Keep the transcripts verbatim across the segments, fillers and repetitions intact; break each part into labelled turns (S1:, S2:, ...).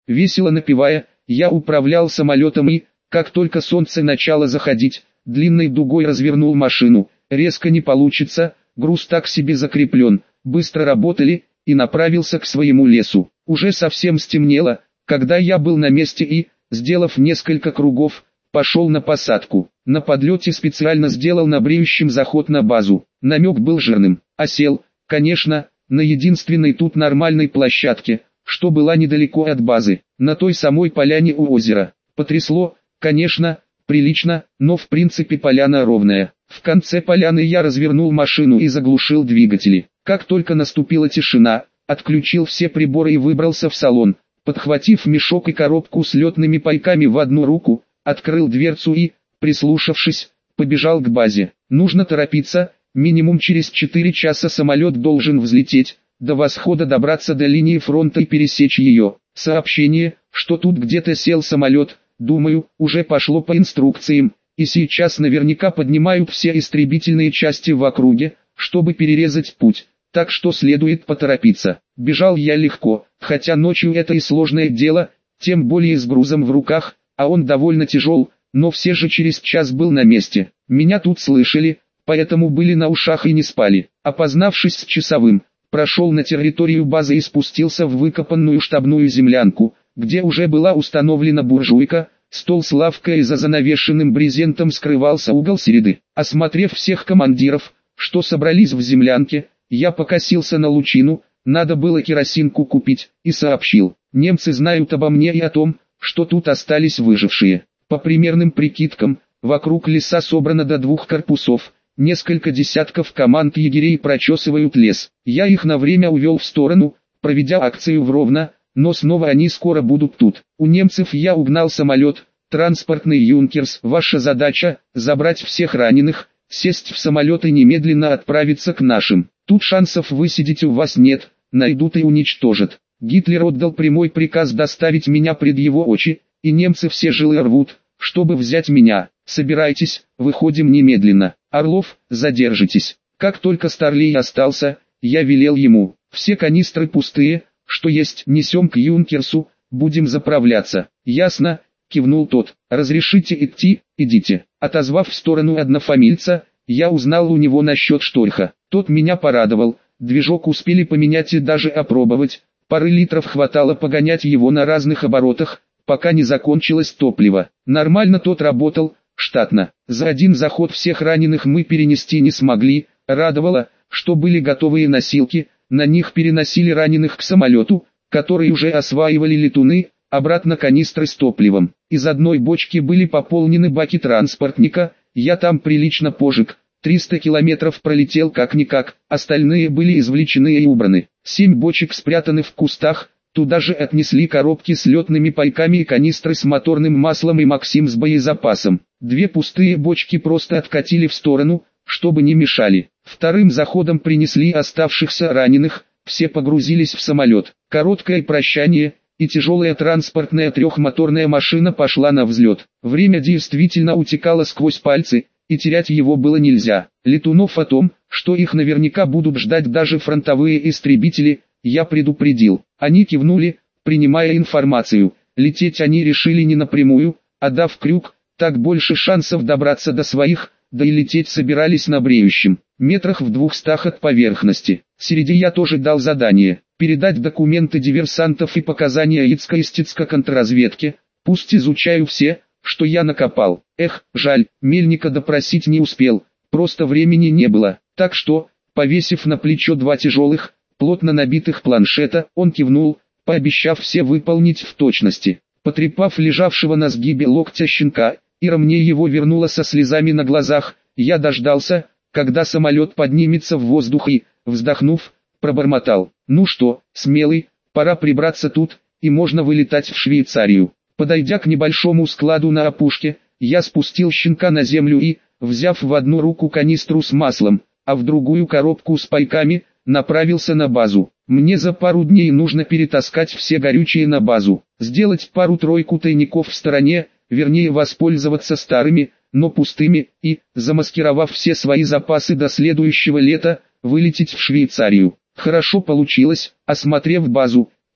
S1: Весело напевая, я управлял самолетом и, как только солнце начало заходить, длинной дугой развернул машину. Резко не получится, груз так себе закреплен. Быстро работали, и направился к своему лесу. Уже совсем стемнело, когда я был на месте и, сделав несколько кругов, пошел на посадку. На подлете специально сделал на бреющем заход на базу. Намек был жирным, а сел, конечно, на единственной тут нормальной площадке, что была недалеко от базы, на той самой поляне у озера. Потрясло, конечно, прилично, но в принципе поляна ровная. В конце поляны я развернул машину и заглушил двигатели. Как только наступила тишина, отключил все приборы и выбрался в салон. Подхватив мешок и коробку с летными пайками в одну руку, открыл дверцу и, прислушавшись, побежал к базе. Нужно торопиться, минимум через четыре часа самолет должен взлететь, до восхода добраться до линии фронта и пересечь ее. Сообщение, что тут где-то сел самолет, думаю, уже пошло по инструкциям, и сейчас наверняка поднимают все истребительные части в округе, чтобы перерезать путь, так что следует поторопиться. Бежал я легко, хотя ночью это и сложное дело, тем более с грузом в руках, а он довольно тяжел, но все же через час был на месте. Меня тут слышали, поэтому были на ушах и не спали. Опознавшись с часовым, прошел на территорию базы и спустился в выкопанную штабную землянку, где уже была установлена буржуйка, стол с лавкой и за занавешенным брезентом скрывался угол среды. Осмотрев всех командиров, что собрались в землянке, я покосился на лучину, надо было керосинку купить, и сообщил: немцы знают обо мне и о том, что тут остались выжившие. По примерным прикидкам, вокруг леса собрано до двух корпусов, несколько десятков команд егерей прочесывают лес. Я их на время увел в сторону, проведя акцию в Ровно, но снова они скоро будут тут. У немцев я угнал самолет, транспортный «Юнкерс». Ваша задача – забрать всех раненых, сесть в самолет и немедленно отправиться к нашим. Тут шансов высидеть у вас нет, найдут и уничтожат. Гитлер отдал прямой приказ доставить меня пред его очи, и немцы все жилы рвут, чтобы взять меня. Собирайтесь, выходим немедленно. Орлов, задержитесь. Как только Старлей остался, я велел ему: все канистры пустые, что есть, несем к «Юнкерсу», будем заправляться. Ясно, кивнул тот. Разрешите идти, идите. Отозвав в сторону однофамильца, я узнал у него насчет Штольха. Тот меня порадовал, движок успели поменять и даже опробовать. Пары литров хватало погонять его на разных оборотах, пока не закончилось топливо. Нормально тот работал, штатно. За один заход всех раненых мы перенести не смогли, радовало, что были готовые носилки, на них переносили раненых к самолету, который уже осваивали летуны, обратно канистры с топливом. Из одной бочки были пополнены баки транспортника, я там прилично пожег, триста километров пролетел как-никак, остальные были извлечены и убраны. Семь бочек спрятаны в кустах, туда же отнесли коробки с летными пайками и канистры с моторным маслом и Максим с боезапасом. Две пустые бочки просто откатили в сторону, чтобы не мешали. Вторым заходом принесли оставшихся раненых, все погрузились в самолет. Короткое прощание, и тяжелая транспортная трехмоторная машина пошла на взлет. Время действительно утекало сквозь пальцы, и терять его было нельзя. Летунов о том, что их наверняка будут ждать даже фронтовые истребители, я предупредил. Они кивнули, принимая информацию. Лететь они решили не напрямую, а дав крюк, так больше шансов добраться до своих, да и лететь собирались на бреющем, метрах в двухстах от поверхности. Среди я тоже дал задание передать документы диверсантов и показания яицко-истицко контрразведке, пусть изучаю все, что я накопал. Эх, жаль, Мельника допросить не успел, просто времени не было, так что, повесив на плечо два тяжелых, плотно набитых планшета, он кивнул, пообещав все выполнить в точности. Потрепав лежавшего на сгибе локтя щенка, Ира мне его вернула со слезами на глазах. Я дождался, когда самолет поднимется в воздух и, вздохнув, пробормотал: ну что, смелый, пора прибраться тут, и можно вылетать в Швейцарию. Подойдя к небольшому складу на опушке, я спустил щенка на землю и, взяв в одну руку канистру с маслом, а в другую коробку с пайками, направился на базу. Мне за пару дней нужно перетаскать все горючие на базу, сделать пару-тройку тайников в стороне, вернее воспользоваться старыми, но пустыми, и, замаскировав все свои запасы до следующего лета, вылететь в Швейцарию. Хорошо получилось. Осмотрев базу,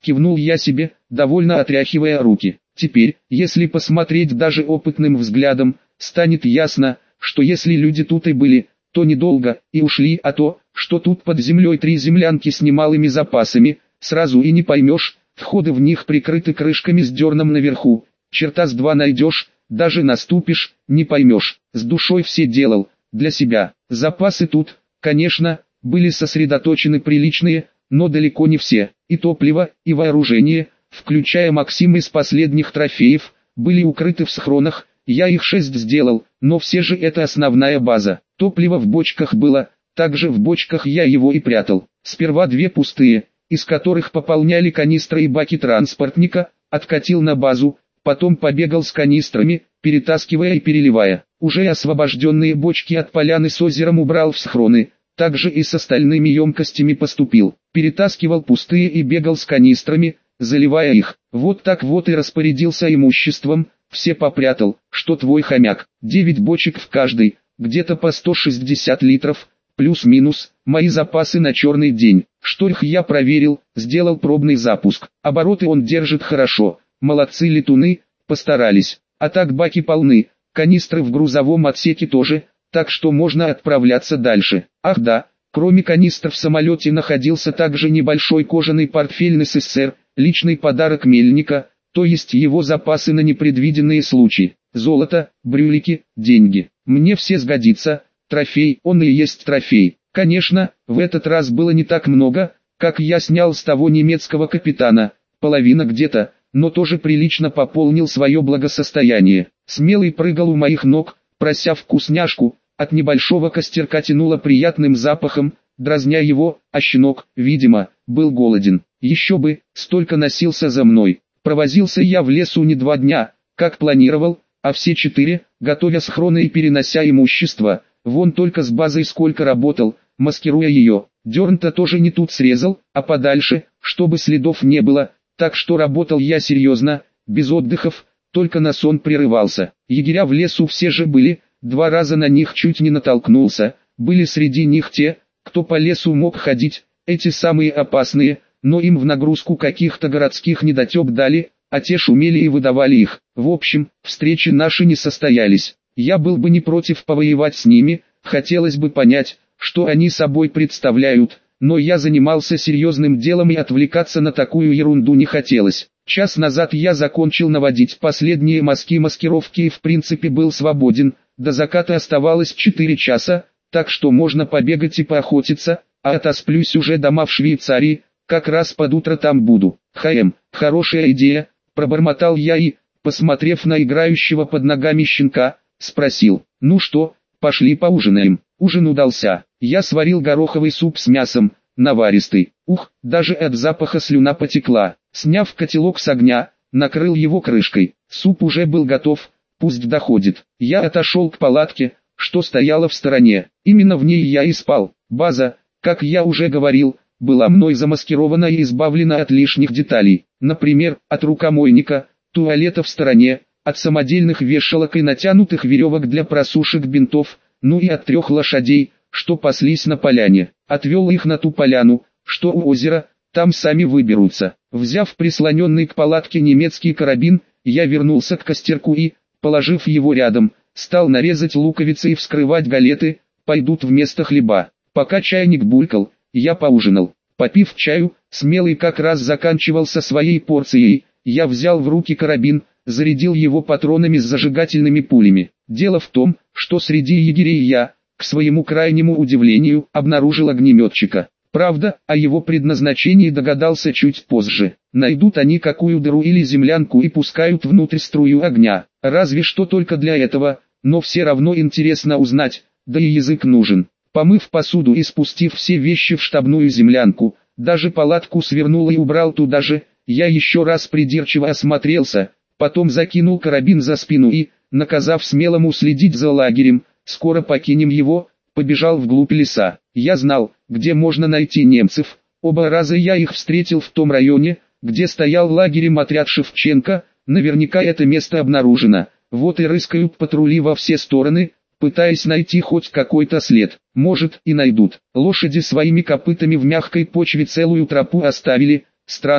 S1: кивнул я себе, довольно отряхивая руки. Теперь, если посмотреть даже опытным взглядом, станет ясно, что если люди тут и были, то недолго, и ушли, а то, что тут под землей три землянки с немалыми запасами, сразу и не поймешь, входы в них прикрыты крышками с дерном наверху, черта с два найдешь, даже наступишь, не поймешь. С душой все делал, для себя. Запасы тут, конечно, были сосредоточены приличные, но далеко не все. И топливо, и вооружение, включая Максим из последних трофеев, были укрыты в схронах. Я их шесть сделал, но все же это основная база. Топливо в бочках было, также в бочках я его и прятал. Сперва две пустые, из которых пополняли канистры и баки транспортника, откатил на базу, потом побегал с канистрами, перетаскивая и переливая. Уже освобожденные бочки от поляны с озером убрал в схроны, также и с остальными емкостями поступил. Перетаскивал пустые и бегал с канистрами, заливая их. Вот так вот и распорядился имуществом, все попрятал, что твой хомяк. Девять бочек в каждой, где-то по сто шестьдесят литров, плюс-минус, мои запасы на черный день. Шторх я проверил, сделал пробный запуск. Обороты он держит хорошо, молодцы летуны, постарались. А так баки полны, канистры в грузовом отсеке тоже, так что можно отправляться дальше. Ах да, кроме канистр в самолете находился также небольшой кожаный портфель эн эс эс эр, личный подарок Мельника, то есть его запасы на непредвиденные случаи. Золото, брюлики, деньги. Мне все сгодится, трофей, он и есть трофей. Конечно, в этот раз было не так много, как я снял с того немецкого капитана, половина где-то, но тоже прилично пополнил свое благосостояние. Смелый прыгал у моих ног, прося вкусняшку, от небольшого костерка тянуло приятным запахом, дразня его, а щенок, видимо, был голоден. Еще бы, столько носился за мной. Провозился я в лесу не два дня, как планировал, а все четыре, готовя схроны и перенося имущество. Вон только с базой сколько работал, маскируя ее. Дерн-то тоже не тут срезал, а подальше, чтобы следов не было, так что работал я серьезно, без отдыхов, только на сон прерывался. Егеря в лесу все же были, два раза на них чуть не натолкнулся, были среди них те, кто по лесу мог ходить, эти самые опасные, но им в нагрузку каких-то городских недотеп дали, а те шумели и выдавали их. В общем, встречи наши не состоялись. Я был бы не против повоевать с ними, хотелось бы понять, что они собой представляют, но я занимался серьезным делом и отвлекаться на такую ерунду не хотелось. Час назад я закончил наводить последние мазки маскировки и в принципе был свободен, до заката оставалось четыре часа, так что можно побегать и поохотиться, а отосплюсь уже дома в Швейцарии, как раз под утро там буду. Хм, хорошая идея, пробормотал я и, посмотрев на играющего под ногами щенка, спросил: ну что, пошли поужинаем? Ужин удался. Я сварил гороховый суп с мясом, наваристый. Ух, даже от запаха слюна потекла. Сняв котелок с огня, накрыл его крышкой. Суп уже был готов, пусть доходит. Я отошел к палатке, что стояла в стороне. Именно в ней я и спал. База, как я уже говорил, была мной замаскирована и избавлена от лишних деталей. Например, от рукомойника, туалета в стороне, от самодельных вешалок и натянутых веревок для просушек бинтов, ну и от трех лошадей, что паслись на поляне. Отвел их на ту поляну, что у озера, там сами выберутся. Взяв прислоненный к палатке немецкий карабин, я вернулся к костерку и, положив его рядом, стал нарезать луковицы и вскрывать галеты, пойдут вместо хлеба. Пока чайник булькал, я поужинал. Попив чаю, Смелый как раз заканчивал со своей порцией. Я взял в руки карабин, зарядил его патронами с зажигательными пулями. Дело в том, что среди егерей я, к своему крайнему удивлению, обнаружил огнеметчика. Правда, о его предназначении догадался чуть позже. Найдут они какую дыру или землянку и пускают внутрь струю огня. Разве что только для этого, но все равно интересно узнать, да и язык нужен. Помыв посуду и спустив все вещи в штабную землянку, даже палатку свернул и убрал туда же, я еще раз придирчиво осмотрелся, потом закинул карабин за спину и, наказав Смелому следить за лагерем, скоро покинем его, побежал вглубь леса. Я знал, где можно найти немцев, оба раза я их встретил в том районе, где стоял лагерем отряд Шевченко, наверняка это место обнаружено, вот и рыскают патрули во все стороны, пытаясь найти хоть какой-то след. Может и найдут. Лошади своими копытами в мягкой почве целую тропу оставили. Странно,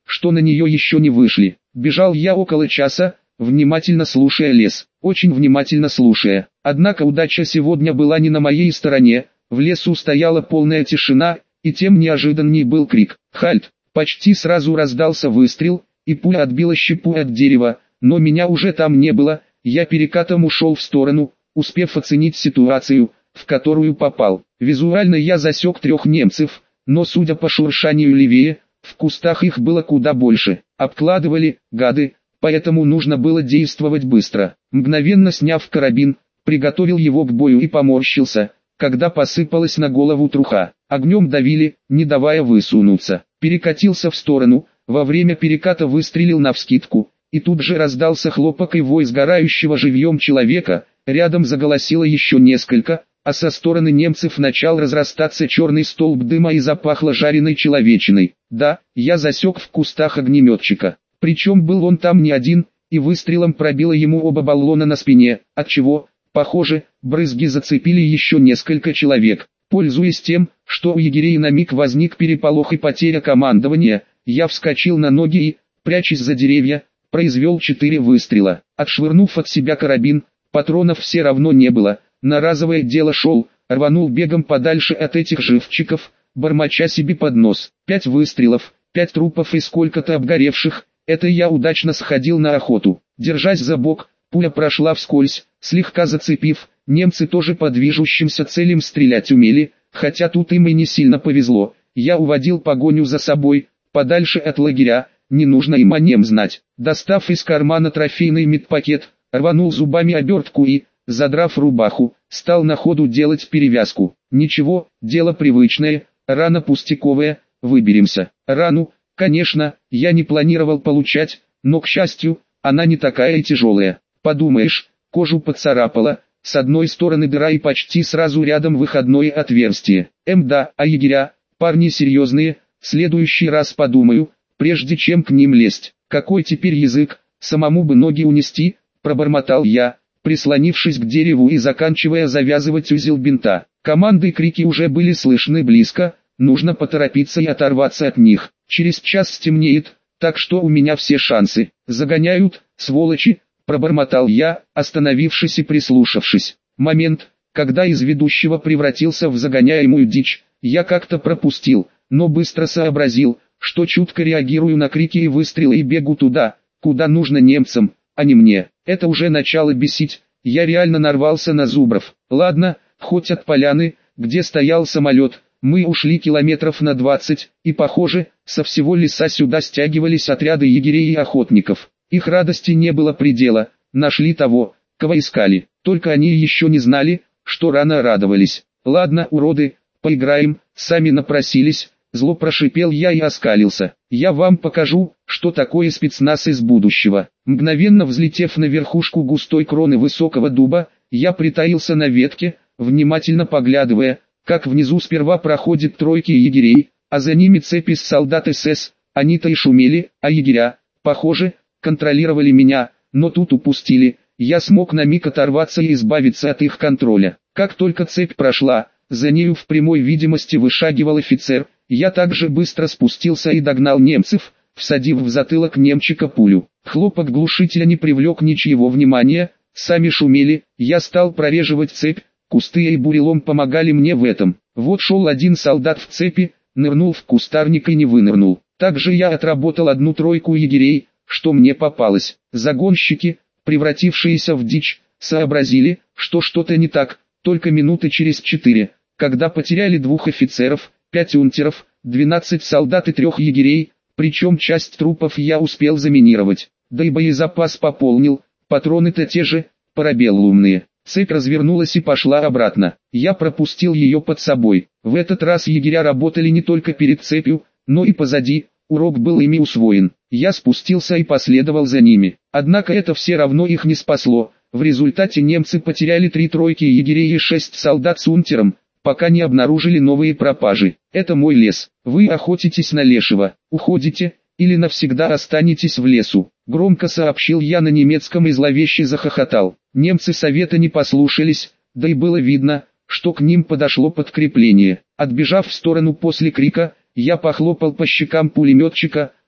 S1: что на нее еще не вышли. Бежал я около часа, внимательно слушая лес, очень внимательно слушая. Однако удача сегодня была не на моей стороне, в лесу стояла полная тишина, и тем неожиданней был крик «Хальт!». Почти сразу раздался выстрел, и пуля отбила щепу от дерева, но меня уже там не было, я перекатом ушел в сторону, успев оценить ситуацию, в которую попал. Визуально я засек трех немцев, но судя по шуршанию левее, в кустах их было куда больше. Обкладывали, гады, поэтому нужно было действовать быстро. Мгновенно сняв карабин, приготовил его к бою и поморщился, когда посыпалась на голову труха. Огнем давили, не давая высунуться. Перекатился в сторону, во время переката выстрелил навскидку, и тут же раздался хлопок и вой сгорающего живьем человека, рядом заголосило еще несколько, а со стороны немцев начал разрастаться черный столб дыма и запахло жареной человечиной. Да, я засек в кустах огнеметчика, причем был он там не один, и выстрелом пробило ему оба баллона на спине, отчего, похоже, брызги зацепили еще несколько человек. Пользуясь тем, что у егерей на миг возник переполох и потеря командования, я вскочил на ноги и, прячась за деревья, произвел четыре выстрела. Отшвырнув от себя карабин, патронов все равно не было, на разовое дело шел, рванул бегом подальше от этих живчиков, бормоча себе под нос. Пять выстрелов, пять трупов и сколько-то обгоревших, это я удачно сходил на охоту. Держась за бок, пуля прошла вскользь, слегка зацепив, немцы тоже по движущимся целям стрелять умели, хотя тут им и не сильно повезло. Я уводил погоню за собой, подальше от лагеря, не нужно им о нем знать. Достав из кармана трофейный медпакет, рванул зубами обертку и, задрав рубаху, стал на ходу делать перевязку. Ничего, дело привычное, рана пустяковая, выберемся. Рану, конечно, я не планировал получать, но, к счастью, она не такая и тяжелая. Подумаешь, кожу поцарапала, с одной стороны дыра и почти сразу рядом выходное отверстие. Эм да, а егеря, парни серьезные, в следующий раз подумаю, прежде чем к ним лезть. Какой теперь язык, самому бы ноги унести, пробормотал я, прислонившись к дереву и заканчивая завязывать узел бинта. Команды и крики уже были слышны близко, нужно поторопиться и оторваться от них. Через час стемнеет, так что у меня все шансы. Загоняют, сволочи, пробормотал я, остановившись и прислушавшись. Момент, когда из ведущего превратился в загоняемую дичь, я как-то пропустил, но быстро сообразил, что чутко реагирую на крики и выстрелы и бегу туда, куда нужно немцам, а не мне. Это уже начало бесить, я реально нарвался на зубров. Ладно, хоть от поляны, где стоял самолет, мы ушли километров на двадцать, и похоже, со всего леса сюда стягивались отряды егерей и охотников. Их радости не было предела, нашли того, кого искали, только они еще не знали, что рано радовались. Ладно, уроды, поиграем, сами напросились. Зло прошипел я и оскалился. Я вам покажу, что такое спецназ из будущего. Мгновенно взлетев на верхушку густой кроны высокого дуба, я притаился на ветке, внимательно поглядывая, как внизу сперва проходят тройки егерей, а за ними цепи с солдат эс эс. Они-то и шумели, а егеря, похоже, контролировали меня, но тут упустили. Я смог на миг оторваться и избавиться от их контроля. Как только цепь прошла, за нею в прямой видимости вышагивал офицер. Я также быстро спустился и догнал немцев, всадив в затылок немчика пулю. Хлопок глушителя не привлек ничьего внимания, сами шумели, я стал прореживать цепь, кусты и бурелом помогали мне в этом. Вот шел один солдат в цепи, нырнул в кустарник и не вынырнул. Также я отработал одну тройку егерей, что мне попалось. Загонщики, превратившиеся в дичь, сообразили, что что-то не так, только минуты через четыре, когда потеряли двух офицеров, пять унтеров, двенадцать солдат и трех егерей, причем часть трупов я успел заминировать, да и боезапас пополнил, патроны-то те же, парабеллумные. Цепь развернулась и пошла обратно, я пропустил ее под собой. В этот раз егеря работали не только перед цепью, но и позади, урок был ими усвоен. Я спустился и последовал за ними, однако это все равно их не спасло. В результате немцы потеряли три тройки егерей и шесть солдат с унтером, пока не обнаружили новые пропажи. Это мой лес. Вы охотитесь на лешего, уходите, или навсегда останетесь в лесу. Громко сообщил я на немецком и зловеще захохотал. Немцы совета не послушались, да и было видно, что к ним подошло подкрепление. Отбежав в сторону после крика, я похлопал по щекам пулеметчика,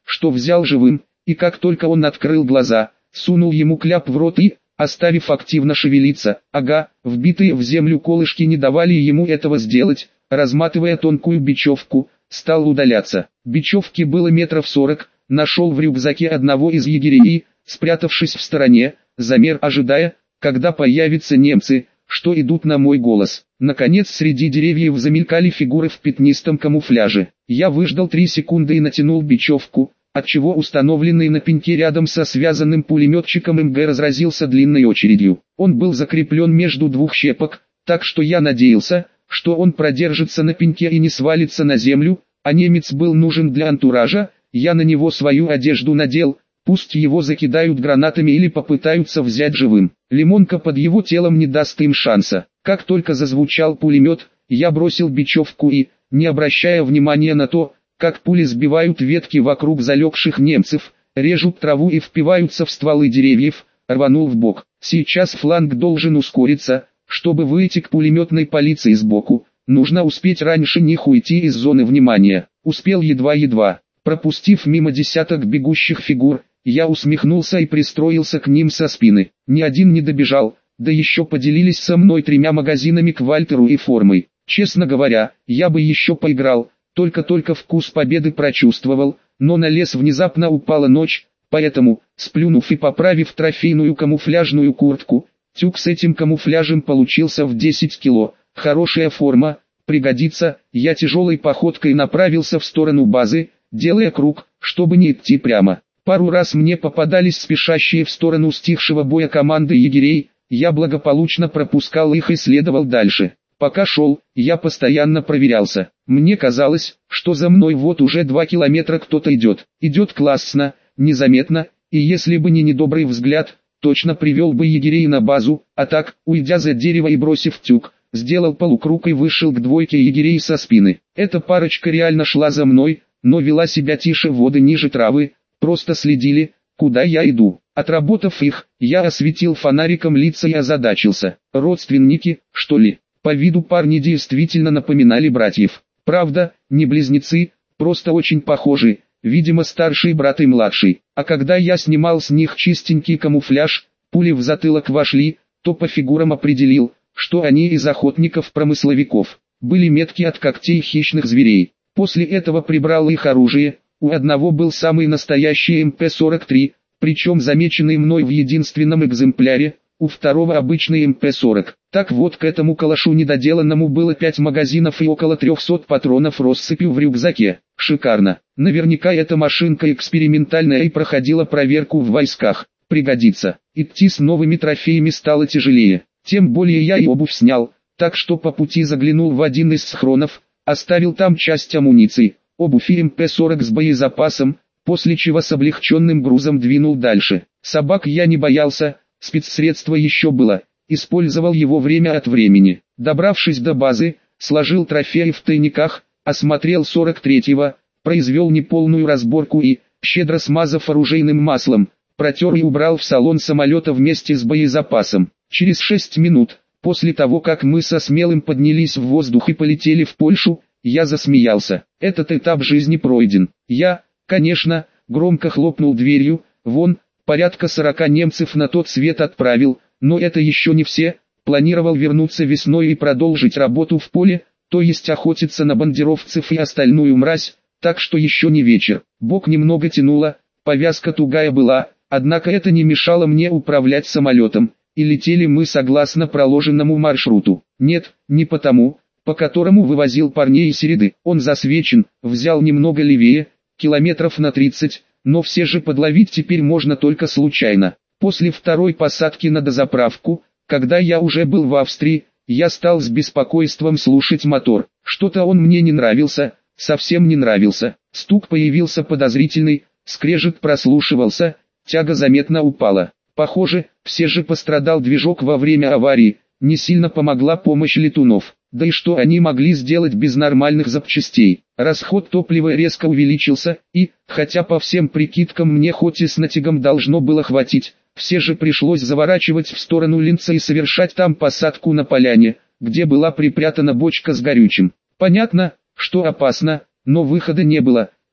S1: что взял живым, и как только он открыл глаза, сунул ему кляп в рот и, оставив активно шевелиться, ага, вбитые в землю колышки не давали ему этого сделать, разматывая тонкую бечевку, стал удаляться. Бечевки было метров сорок, нашел в рюкзаке одного из егерей и, спрятавшись в стороне, замер, ожидая, когда появятся немцы, что идут на мой голос. Наконец среди деревьев замелькали фигуры в пятнистом камуфляже. Я выждал три секунды и натянул бечевку, отчего установленный на пеньке рядом со связанным пулеметчиком эм гэ разразился длинной очередью. Он был закреплен между двух щепок, так что я надеялся, что он продержится на пеньке и не свалится на землю, а немец был нужен для антуража. Я на него свою одежду надел, пусть его закидают гранатами или попытаются взять живым. Лимонка под его телом не даст им шанса. Как только зазвучал пулемет, я бросил бечевку и, не обращая внимания на то, как пули сбивают ветки вокруг залегших немцев, режут траву и впиваются в стволы деревьев, рванул в бок. Сейчас фланг должен ускориться, чтобы выйти к пулеметной полиции сбоку. Нужно успеть раньше них уйти из зоны внимания. Успел едва-едва. Пропустив мимо десяток бегущих фигур, я усмехнулся и пристроился к ним со спины. Ни один не добежал, да еще поделились со мной тремя магазинами к Вальтеру и формой. Честно говоря, я бы еще поиграл, только-только вкус победы прочувствовал, но на лес внезапно упала ночь, поэтому, сплюнув и поправив трофейную камуфляжную куртку, тюк с этим камуфляжем получился в десять кило, хорошая форма, пригодится. Я тяжелой походкой направился в сторону базы, делая круг, чтобы не идти прямо. Пару раз мне попадались спешащие в сторону стихшего боя команды егерей, я благополучно пропускал их и следовал дальше. Пока шел, я постоянно проверялся. Мне казалось, что за мной вот уже два километра кто-то идет. Идет классно, незаметно, и если бы не недобрый взгляд, точно привел бы егерей на базу, а так, уйдя за дерево и бросив тюк, сделал полукруг и вышел к двойке егерей со спины. Эта парочка реально шла за мной, но вела себя тише воды ниже травы, просто следили, куда я иду. Отработав их, я осветил фонариком лица и озадачился. Родственники, что ли? По виду парни действительно напоминали братьев. Правда, не близнецы, просто очень похожи, видимо старший брат и младший. А когда я снимал с них чистенький камуфляж, пули в затылок вошли, то по фигурам определил, что они из охотников-промысловиков. Были метки от когтей хищных зверей. После этого прибрал их оружие. У одного был самый настоящий эм пэ сорок три, причем замеченный мной в единственном экземпляре, у второго обычный эм пэ сорок. Так вот, к этому калашу недоделанному было пять магазинов и около трехсот патронов россыпью в рюкзаке. Шикарно. Наверняка эта машинка экспериментальная и проходила проверку в войсках. Пригодится. Идти с новыми трофеями стало тяжелее. Тем более я и обувь снял, так что по пути заглянул в один из схронов, оставил там часть амуниции, обувь и эм пэ сорок с боезапасом, после чего с облегченным грузом двинул дальше. Собак я не боялся, спецсредство еще было, использовал его время от времени. Добравшись до базы, сложил трофеи в тайниках, осмотрел сорок третьего, произвел неполную разборку и, щедро смазав оружейным маслом, протер и убрал в салон самолета вместе с боезапасом. Через шесть минут, после того как мы со Смелым поднялись в воздух и полетели в Польшу, я засмеялся. Этот этап жизни пройден. Я, конечно, громко хлопнул дверью, вон, порядка сорока немцев на тот свет отправил, но это еще не все. Планировал вернуться весной и продолжить работу в поле, то есть охотиться на бандеровцев и остальную мразь, так что еще не вечер. Бок немного тянуло, повязка тугая была, однако это не мешало мне управлять самолетом, и летели мы согласно проложенному маршруту. Нет, не потому, по которому вывозил парней из Середы. Он засвечен, взял немного левее, километров на тридцать, но все же подловить теперь можно только случайно. После второй посадки на дозаправку, когда я уже был в Австрии, я стал с беспокойством слушать мотор. Что-то он мне не нравился, совсем не нравился. Стук появился подозрительный, скрежет прослушивался, тяга заметно упала. Похоже, все же пострадал движок во время аварии, не сильно помогла помощь летунов. Да и что они могли сделать без нормальных запчастей? Расход топлива резко увеличился, и, хотя по всем прикидкам мне хоть и с натягом должно было хватить, все же пришлось заворачивать в сторону Линца и совершать там посадку на поляне, где была припрятана бочка с горючим. Понятно, что опасно, но выхода не было.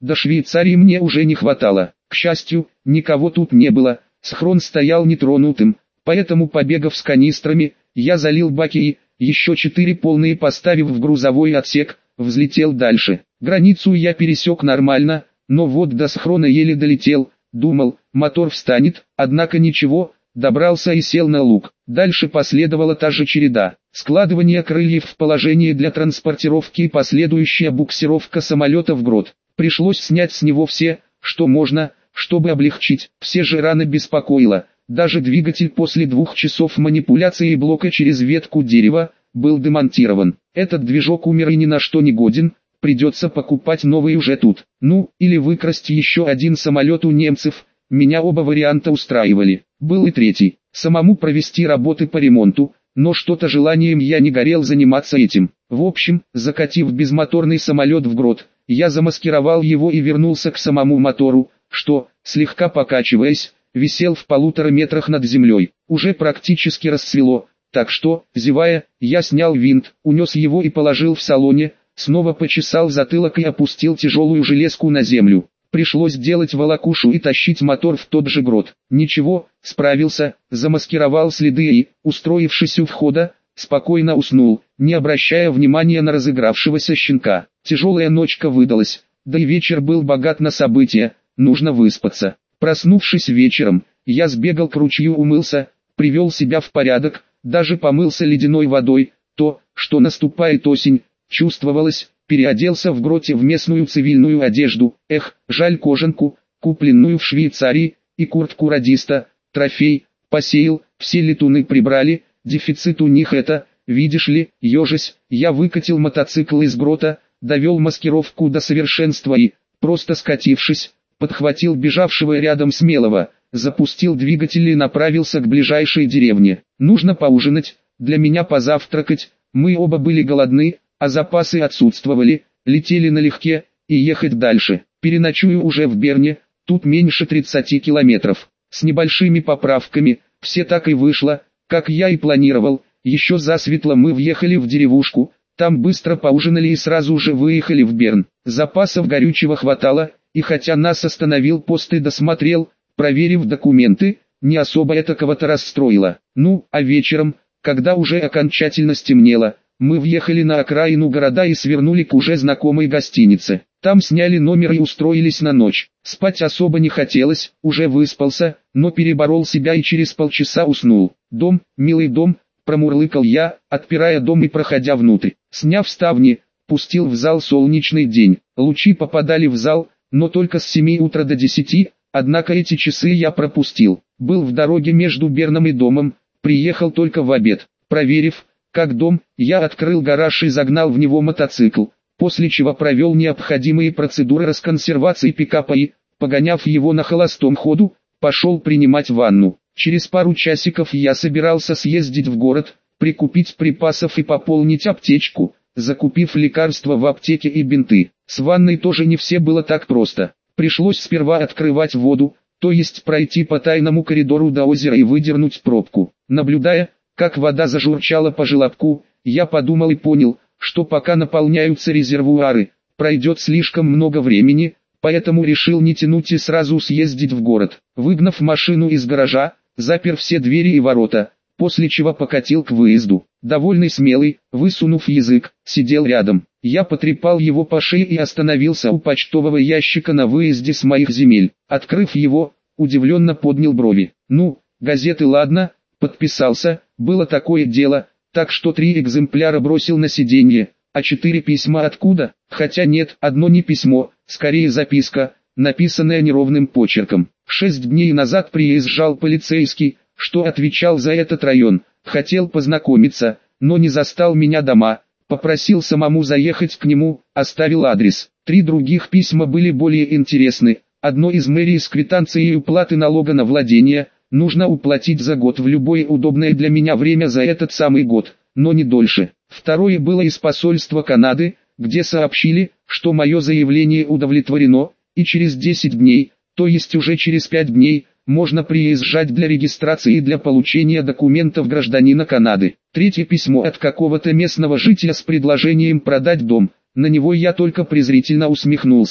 S1: До Швейцарии мне уже не хватало. К счастью, никого тут не было, схрон стоял нетронутым, поэтому, побегав с канистрами, я залил баки и, еще четыре полные поставив в грузовой отсек, взлетел дальше. Границу я пересек нормально, но вот до схрона еле долетел, думал, мотор встанет, однако ничего, добрался и сел на луг. Дальше последовала та же череда. Складывание крыльев в положение для транспортировки и последующая буксировка самолета в грот. Пришлось снять с него все, что можно, чтобы облегчить. Все же рано беспокоило. Даже двигатель после двух часов манипуляции блока через ветку дерева был демонтирован. Этот движок умер и ни на что не годен, придется покупать новый уже тут. Ну, или выкрасть еще один самолет у немцев. Меня оба варианта устраивали. Был и третий. Самому провести работы по ремонту, но что-то желанием я не горел заниматься этим. В общем, закатив безмоторный самолет в грот, я замаскировал его и вернулся к самому мотору, что, слегка покачиваясь, висел в полутора метрах над землей. Уже практически расцвело, так что, зевая, я снял винт, унес его и положил в салоне, снова почесал затылок и опустил тяжелую железку на землю. Пришлось делать волокушу и тащить мотор в тот же грот. Ничего, справился, замаскировал следы и, устроившись у входа, спокойно уснул, не обращая внимания на разыгравшегося щенка. Тяжелая ночка выдалась, да и вечер был богат на события, нужно выспаться. Проснувшись вечером, я сбегал к ручью, умылся, привел себя в порядок, даже помылся ледяной водой. То, что наступает осень, чувствовалось. Переоделся в гроте в местную цивильную одежду, эх, жаль кожанку, купленную в Швейцарии, и куртку радиста, трофей, посеял, все летуны прибрали, дефицит у них это, видишь ли, ежась, я выкатил мотоцикл из грота, довел маскировку до совершенства и, просто скатившись, подхватил бежавшего рядом смелого, запустил двигатель и направился к ближайшей деревне. Нужно поужинать, для меня позавтракать, мы оба были голодны, а запасы отсутствовали, летели налегке, и ехать дальше. Переночую уже в Берне, тут меньше тридцати километров. С небольшими поправками, все так и вышло, как я и планировал. Еще засветло мы въехали в деревушку, там быстро поужинали и сразу же выехали в Берн. Запасов горючего хватало, и хотя нас остановил пост и досмотрел, проверив документы, не особо это кого-то расстроило. Ну, а вечером, когда уже окончательно стемнело, мы въехали на окраину города и свернули к уже знакомой гостинице. Там сняли номер и устроились на ночь. Спать особо не хотелось, уже выспался, но переборол себя и через полчаса уснул. Дом, милый дом, промурлыкал я, отпирая дом и проходя внутрь. Сняв ставни, пустил в зал солнечный день. Лучи попадали в зал, но только с семи утра до десяти, однако эти часы я пропустил. Был в дороге между Берном и домом, приехал только в обед. Проверив, как дом, я открыл гараж и загнал в него мотоцикл, после чего провел необходимые процедуры расконсервации пикапа и, погоняв его на холостом ходу, пошел принимать ванну. Через пару часиков я собирался съездить в город, прикупить припасов и пополнить аптечку, закупив лекарства в аптеке и бинты. С ванной тоже не все было так просто. Пришлось сперва открывать воду, то есть пройти по тайному коридору до озера и выдернуть пробку. Наблюдая, как вода зажурчала по желобку, я подумал и понял, что пока наполняются резервуары, пройдет слишком много времени, поэтому решил не тянуть и сразу съездить в город. Выгнав машину из гаража, запер все двери и ворота, после чего покатил к выезду. Довольный смелый, высунув язык, сидел рядом. Я потрепал его по шее и остановился у почтового ящика на выезде с моих земель. Открыв его, удивленно поднял брови. «Ну, газеты ладно», подписался, было такое дело, так что три экземпляра бросил на сиденье, а четыре письма откуда? Хотя нет, одно не письмо, скорее записка, написанная неровным почерком. Шесть дней назад приезжал полицейский, что отвечал за этот район, хотел познакомиться, но не застал меня дома, попросил самому заехать к нему, оставил адрес. Три других письма были более интересны, одно из мэрии с квитанцией уплаты налога на владение, нужно уплатить за год в любое удобное для меня время за этот самый год, но не дольше. Второе было из посольства Канады, где сообщили, что мое заявление удовлетворено, и через десять дней, то есть уже через пять дней, можно приезжать для регистрации и для получения документов гражданина Канады. Третье письмо от какого-то местного жителя с предложением продать дом, на него я только презрительно усмехнулся.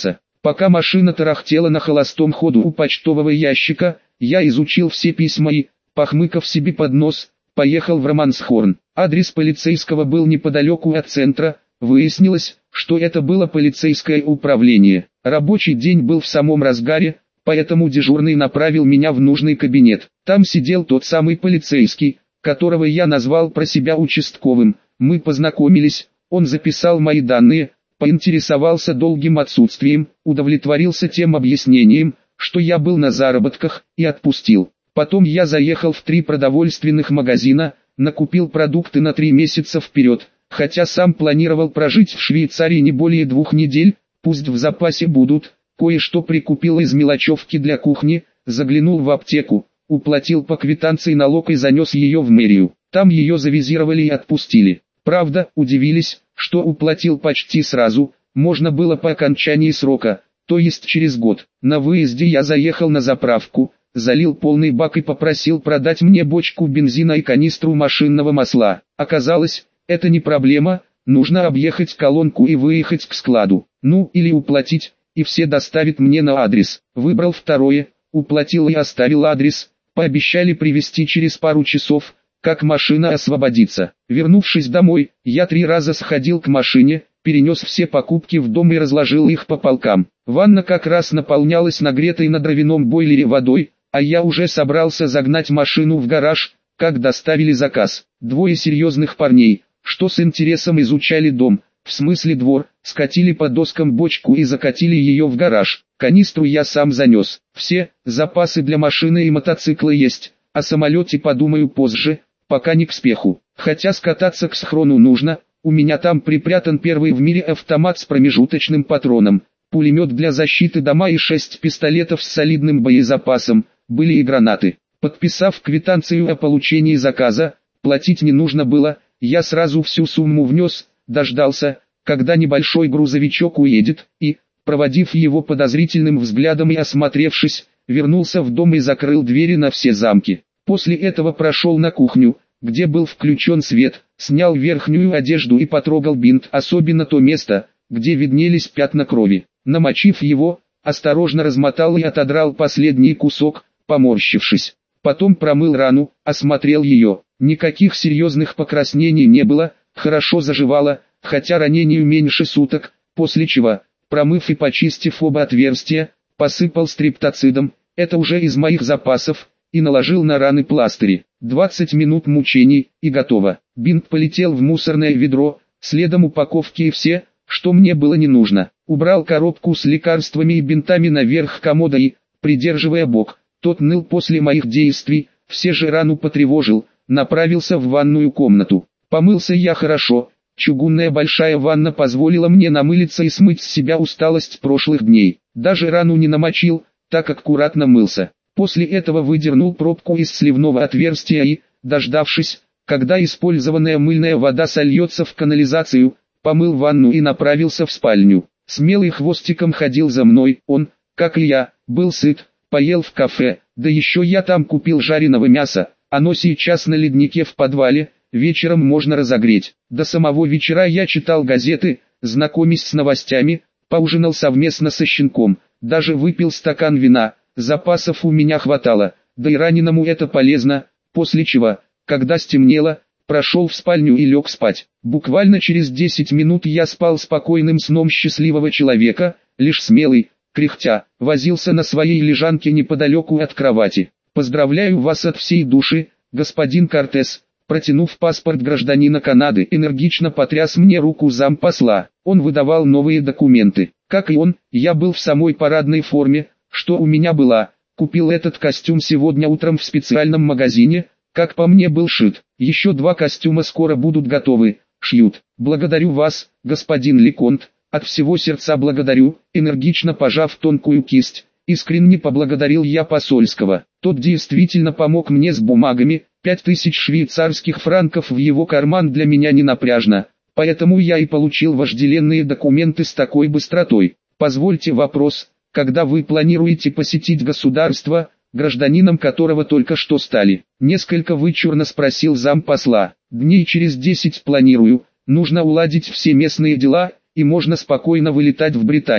S1: Пока машина тарахтела на холостом ходу у почтового ящика, я изучил все письма и, похмыкав себе под нос, поехал в Романсхорн. Адрес полицейского был неподалеку от центра. Выяснилось, что это было полицейское управление. Рабочий день был в самом разгаре, поэтому дежурный направил меня в нужный кабинет. Там сидел тот самый полицейский, которого я назвал про себя участковым. Мы познакомились, он записал мои данные, поинтересовался долгим отсутствием, удовлетворился тем объяснением, что я был на заработках, и отпустил. Потом я заехал в три продовольственных магазина, накупил продукты на три месяца вперед, хотя сам планировал прожить в Швейцарии не более двух недель, пусть в запасе будут. Кое-что прикупил из мелочевки для кухни, заглянул в аптеку, уплатил по квитанции налог и занес ее в мэрию. Там ее завизировали и отпустили. Правда, удивились, что уплатил почти сразу, можно было по окончании срока, то есть через год. На выезде я заехал на заправку, залил полный бак и попросил продать мне бочку бензина и канистру машинного масла. Оказалось, это не проблема, нужно объехать колонку и выехать к складу, ну или уплатить, и все доставят мне на адрес. Выбрал второе, уплатил и оставил адрес, пообещали привезти через пару часов, как машина освободится. Вернувшись домой, я три раза сходил к машине, перенес все покупки в дом и разложил их по полкам. Ванна как раз наполнялась нагретой на дровяном бойлере водой, а я уже собрался загнать машину в гараж, как доставили заказ. Двое серьезных парней, что с интересом изучали дом, в смысле двор, скатили по доскам бочку и закатили ее в гараж. Канистру я сам занес. Все запасы для машины и мотоцикла есть, о самолете подумаю позже, пока не к спеху. Хотя скататься к схрону нужно, у меня там припрятан первый в мире автомат с промежуточным патроном, пулемет для защиты дома и шесть пистолетов с солидным боезапасом, были и гранаты. Подписав квитанцию о получении заказа, платить не нужно было, я сразу всю сумму внес, дождался, когда небольшой грузовичок уедет, и, проводив его подозрительным взглядом и осмотревшись, вернулся в дом и закрыл двери на все замки. После этого прошел на кухню, где был включен свет, снял верхнюю одежду и потрогал бинт, особенно то место, где виднелись пятна крови. Намочив его, осторожно размотал и отодрал последний кусок, поморщившись. Потом промыл рану, осмотрел ее. Никаких серьезных покраснений не было, хорошо заживало, хотя ранению меньше суток, после чего, промыв и почистив оба отверстия, посыпал стриптоцидом, это уже из моих запасов, и наложил на раны пластыри. двадцать минут мучений, и готово. Бинт полетел в мусорное ведро, следом упаковки и все, что мне было не нужно. Убрал коробку с лекарствами и бинтами наверх комода и, придерживая бок, тот ныл после моих действий, все же рану потревожил, направился в ванную комнату. Помылся я хорошо, чугунная большая ванна позволила мне намылиться и смыть с себя усталость прошлых дней. Даже рану не намочил, так аккуратно мылся. После этого выдернул пробку из сливного отверстия и, дождавшись, когда использованная мыльная вода сольется в канализацию, помыл ванну и направился в спальню. Смелый хвостиком ходил за мной, он, как и я, был сыт, поел в кафе, да еще я там купил жареного мяса, оно сейчас на леднике в подвале, вечером можно разогреть. До самого вечера я читал газеты, знакомясь с новостями, поужинал совместно со щенком, даже выпил стакан вина, запасов у меня хватало, да и раненому это полезно, после чего, когда стемнело, прошел в спальню и лег спать. Буквально через десять минут я спал спокойным сном счастливого человека, лишь смелый, кряхтя, возился на своей лежанке неподалеку от кровати. «Поздравляю вас от всей души, господин Кортес», протянув паспорт гражданина Канады, энергично потряс мне руку зампосла. Он выдавал новые документы. Как и он, я был в самой парадной форме, что у меня была. Купил этот костюм сегодня утром в специальном магазине, как по мне был шит. Еще два костюма скоро будут готовы, шьют. Благодарю вас, господин Леконт, от всего сердца благодарю, энергично пожав тонкую кисть. Искренне поблагодарил я посольского. Тот действительно помог мне с бумагами, пять тысяч швейцарских франков в его карман для меня не напряжно, поэтому я и получил вожделенные документы с такой быстротой. Позвольте вопрос, когда вы планируете посетить государство, гражданином которого только что стали? Несколько вычурно спросил зампосла. Дней через десять планирую, нужно уладить все местные дела, и можно спокойно вылетать в Британию.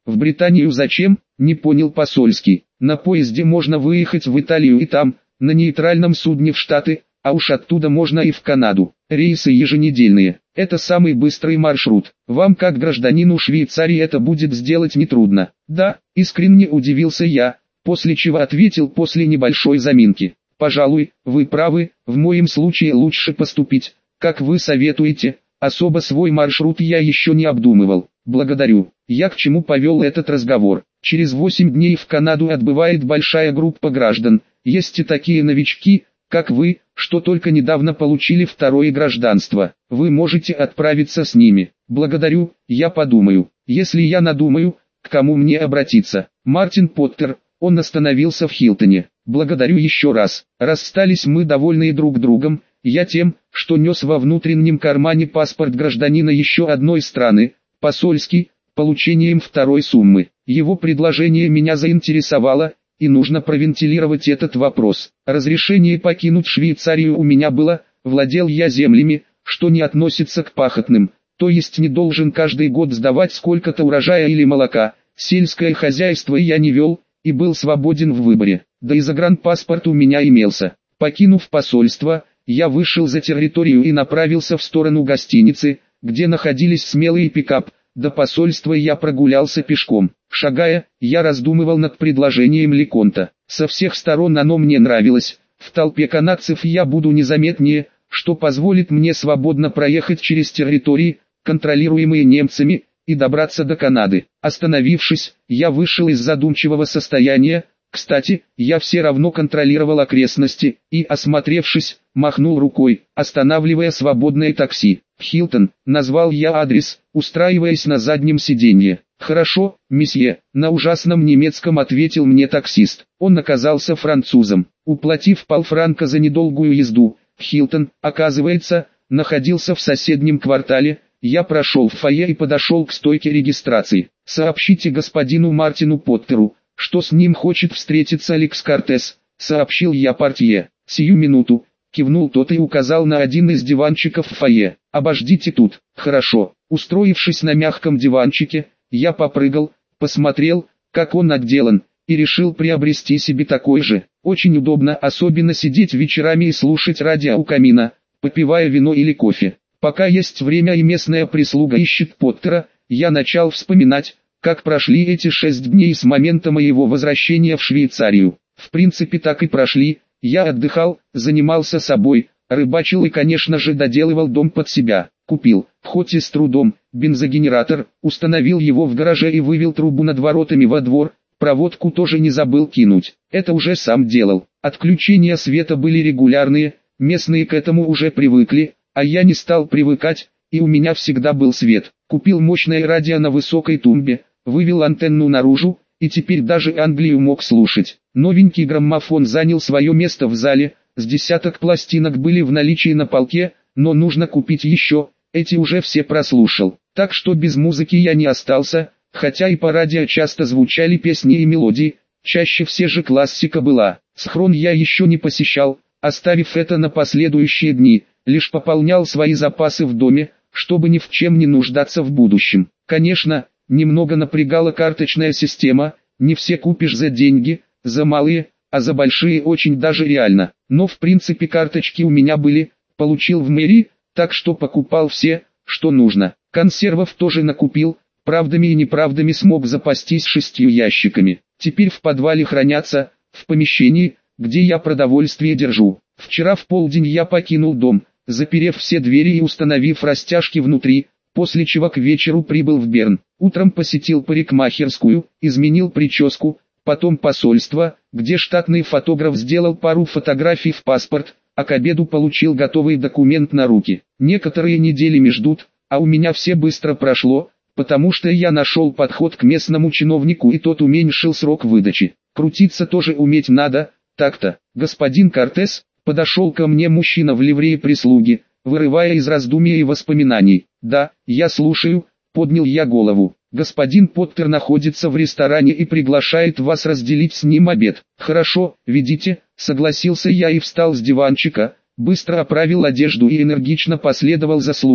S1: В Британию зачем? Не понял посольский. На поезде можно выехать в Италию и там, на нейтральном судне в Штаты, а уж оттуда можно и в Канаду. Рейсы еженедельные. Это самый быстрый маршрут. Вам как гражданину Швейцарии это будет сделать нетрудно. Да, искренне удивился я, после чего ответил после небольшой заминки. Пожалуй, вы правы, в моем случае лучше поступить, как вы советуете, особо свой маршрут я еще не обдумывал. Благодарю. Я к чему повел этот разговор? Через восемь дней в Канаду отбывает большая группа граждан. Есть и такие новички, как вы, что только недавно получили второе гражданство. Вы можете отправиться с ними. Благодарю, я подумаю. Если я надумаю, к кому мне обратиться? Мартин Поттер. Он остановился в Хилтоне. Благодарю еще раз. Расстались мы довольные друг другом. Я тем, что нес во внутреннем кармане паспорт гражданина еще одной страны, посольский, получением второй суммы. Его предложение меня заинтересовало, и нужно провентилировать этот вопрос. Разрешение покинуть Швейцарию у меня было, владел я землями, что не относится к пахотным, то есть не должен каждый год сдавать сколько-то урожая или молока. Сельское хозяйство я не вел, и был свободен в выборе, да и загранпаспорт у меня имелся. Покинув посольство, я вышел за территорию и направился в сторону гостиницы, где находились смелый пикап. До посольства я прогулялся пешком. Шагая, я раздумывал над предложением Леконта. Со всех сторон оно мне нравилось. В толпе канадцев я буду незаметнее, что позволит мне свободно проехать через территории, контролируемые немцами, и добраться до Канады. Остановившись, я вышел из задумчивого состояния. Кстати, я все равно контролировал окрестности, и, осмотревшись, махнул рукой, останавливая свободное такси. «Хилтон», назвал я адрес, устраиваясь на заднем сиденье. «Хорошо, месье», на ужасном немецком ответил мне таксист. Он оказался французом. Уплатив полфранка за недолгую езду, Хилтон, оказывается, находился в соседнем квартале. Я прошел в фойе и подошел к стойке регистрации. «Сообщите господину Мартину Поттеру, что с ним хочет встретиться Алекс Кортес», сообщил я портье. «Сию минуту», кивнул тот и указал на один из диванчиков в фойе. «Обождите тут». «Хорошо». Устроившись на мягком диванчике, я попрыгал, посмотрел, как он отделан, и решил приобрести себе такой же. Очень удобно, особенно сидеть вечерами и слушать радио у камина, попивая вино или кофе. Пока есть время и местная прислуга ищет Поттера, я начал вспоминать, как прошли эти шесть дней с момента моего возвращения в Швейцарию. В принципе так и прошли. Я отдыхал, занимался собой, рыбачил и, конечно же, доделывал дом под себя. Купил, хоть и с трудом, бензогенератор, установил его в гараже и вывел трубу над воротами во двор. Проводку тоже не забыл кинуть. Это уже сам делал. Отключения света были регулярные, местные к этому уже привыкли, а я не стал привыкать, и у меня всегда был свет. Купил мощное радио на высокой тумбе, вывел антенну наружу, и теперь даже Англию мог слушать. Новенький граммофон занял свое место в зале, с десяток пластинок были в наличии на полке, но нужно купить еще, эти уже все прослушал. Так что без музыки я не остался, хотя и по радио часто звучали песни и мелодии, чаще все же классика была. Схрон я еще не посещал, оставив это на последующие дни, лишь пополнял свои запасы в доме, чтобы ни в чем не нуждаться в будущем. Конечно, немного напрягала карточная система, не все купишь за деньги, за малые, а за большие очень даже реально. Но в принципе карточки у меня были, получил в мэрии, так что покупал все, что нужно. Консервов тоже накупил, правдами и неправдами смог запастись шестью ящиками. Теперь в подвале хранятся, в помещении, где я продовольствие держу. Вчера в полдень я покинул дом, заперев все двери и установив растяжки внутри, после чего к вечеру прибыл в Берн. Утром посетил парикмахерскую, изменил прическу, потом посольство, где штатный фотограф сделал пару фотографий в паспорт, а к обеду получил готовый документ на руки. Некоторые неделями ждут, а у меня все быстро прошло, потому что я нашел подход к местному чиновнику и тот уменьшил срок выдачи. Крутиться тоже уметь надо, так-то. Господин Кортес, подошел ко мне мужчина в ливрее прислуги, вырывая из раздумий и воспоминаний. «Да, я слушаю», — поднял я голову. «Господин Поттер находится в ресторане и приглашает вас разделить с ним обед». «Хорошо, ведите», — согласился я и встал с диванчика, быстро оправил одежду и энергично последовал за слугой.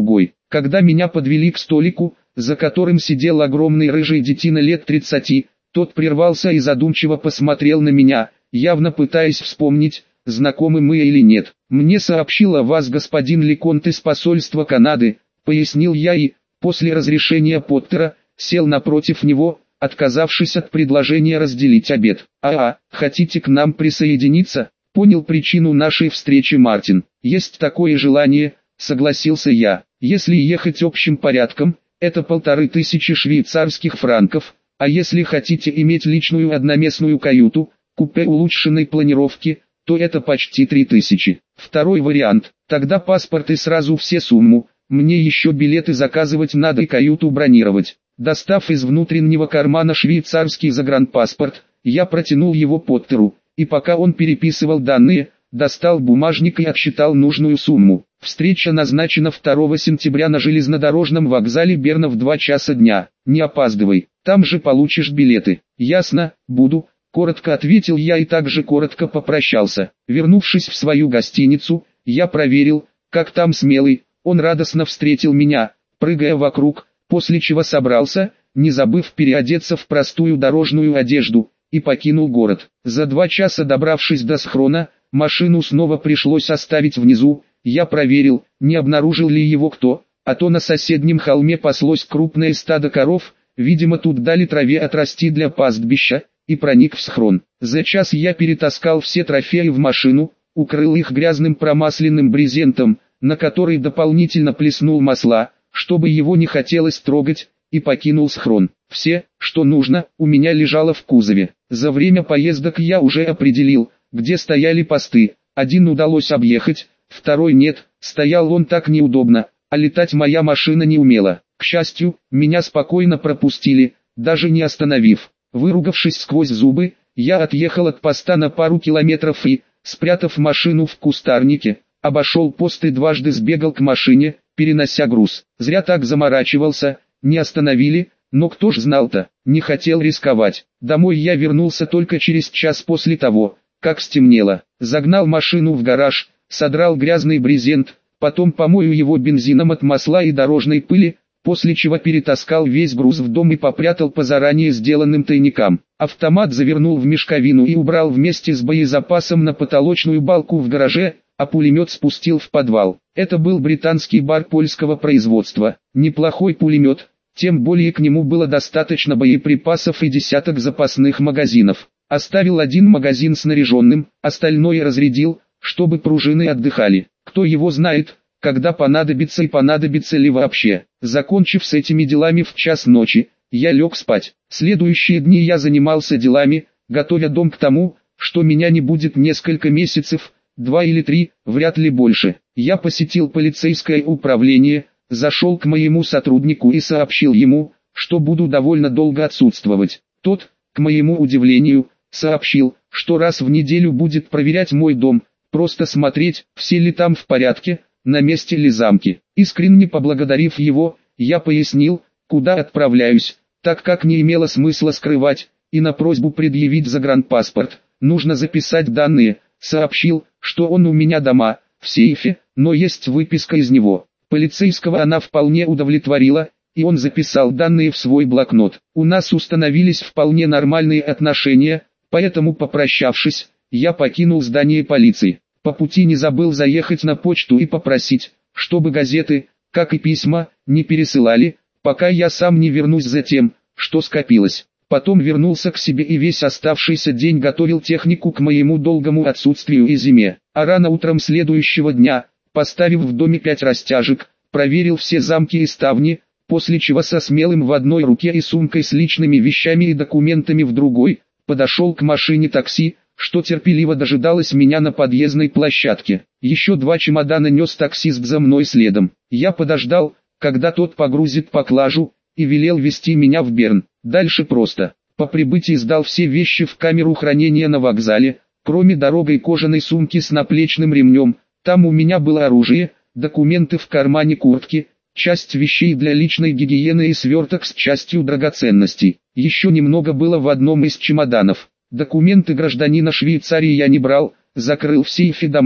S1: Когда меня подвели к столику, за которым сидел огромный рыжий детина лет тридцати, тот прервался и задумчиво посмотрел на меня, явно пытаясь вспомнить, знакомы мы или нет. «Мне сообщил о вас господин Леконт из посольства Канады», — пояснил я и, после разрешения Поттера, сел напротив него, отказавшись от предложения разделить обед. «А-а, хотите к нам присоединиться?» — понял причину нашей встречи Мартин. «Есть такое желание», — согласился я. «Если ехать общим порядком, это полторы тысячи швейцарских франков, а если хотите иметь личную одноместную каюту, купе улучшенной планировки, то это почти три тысячи. Второй вариант, тогда паспорт и сразу все сумму, мне еще билеты заказывать надо и каюту бронировать». Достав из внутреннего кармана швейцарский загранпаспорт, я протянул его Поттеру, и пока он переписывал данные, достал бумажник и отсчитал нужную сумму. Встреча назначена второго сентября на железнодорожном вокзале Берна в два часа дня. Не опаздывай, там же получишь билеты. Ясно, буду, коротко ответил я и также коротко попрощался. Вернувшись в свою гостиницу, я проверил, как там Смелый. Он радостно встретил меня, прыгая вокруг, после чего собрался, не забыв переодеться в простую дорожную одежду, и покинул город. За два часа добравшись до схрона, машину снова пришлось оставить внизу. Я проверил, не обнаружил ли его кто, а то на соседнем холме паслось крупное стадо коров, видимо тут дали траве отрасти для пастбища, и проник в схрон. За час я перетаскал все трофеи в машину, укрыл их грязным промасленным брезентом, на который дополнительно плеснул масла, чтобы его не хотелось трогать, и покинул схрон. Все, что нужно, у меня лежало в кузове. За время поездок я уже определил, где стояли посты. Один удалось объехать, второй нет, стоял он так неудобно, а летать моя машина не умела. К счастью, меня спокойно пропустили, даже не остановив. Выругавшись сквозь зубы, я отъехал от поста на пару километров и, спрятав машину в кустарнике, обошел пост и дважды сбегал к машине, перенося груз. Зря так заморачивался, не остановили, но кто ж знал-то, не хотел рисковать. Домой я вернулся только через час после того, как стемнело. Загнал машину в гараж, содрал грязный брезент, потом помою его бензином от масла и дорожной пыли, после чего перетаскал весь груз в дом и попрятал по заранее сделанным тайникам. Автомат завернул в мешковину и убрал вместе с боезапасом на потолочную балку в гараже, а пулемет спустил в подвал. Это был британский бар польского производства. Неплохой пулемет, тем более к нему было достаточно боеприпасов и десяток запасных магазинов. Оставил один магазин снаряженным, остальное разрядил, чтобы пружины отдыхали. Кто его знает, когда понадобится и понадобится ли вообще. Закончив с этими делами в час ночи, я лег спать. Следующие дни я занимался делами, готовя дом к тому, что меня не будет несколько месяцев, два или три, вряд ли больше. Я посетил полицейское управление, зашел к моему сотруднику и сообщил ему, что буду довольно долго отсутствовать. Тот, к моему удивлению, сообщил, что раз в неделю будет проверять мой дом, просто смотреть, все ли там в порядке, на месте ли замки. Искренне поблагодарив его, я пояснил, куда отправляюсь, так как не имело смысла скрывать, и на просьбу предъявить загранпаспорт, нужно записать данные, сообщил, что он у меня дома, в сейфе, но есть выписка из него. Полицейского она вполне удовлетворила, и он записал данные в свой блокнот. У нас установились вполне нормальные отношения, поэтому попрощавшись, я покинул здание полиции. По пути не забыл заехать на почту и попросить, чтобы газеты, как и письма, не пересылали, пока я сам не вернусь за тем, что скопилось. Потом вернулся к себе и весь оставшийся день готовил технику к моему долгому отсутствию и зиме. А рано утром следующего дня, поставив в доме пять растяжек, проверил все замки и ставни, после чего со Смелым в одной руке и сумкой с личными вещами и документами в другой, подошел к машине такси, что терпеливо дожидалось меня на подъездной площадке. Еще два чемодана нес таксист за мной следом. Я подождал, когда тот погрузит поклажу, и велел везти меня в Берн. Дальше просто. По прибытии сдал все вещи в камеру хранения на вокзале, кроме дорогой кожаной сумки с наплечным ремнем. Там у меня было оружие, документы в кармане куртки, часть вещей для личной гигиены и сверток с частью драгоценностей. Еще немного было в одном из чемоданов. Документы гражданина Швейцарии я не брал, закрыл в сейфе дома,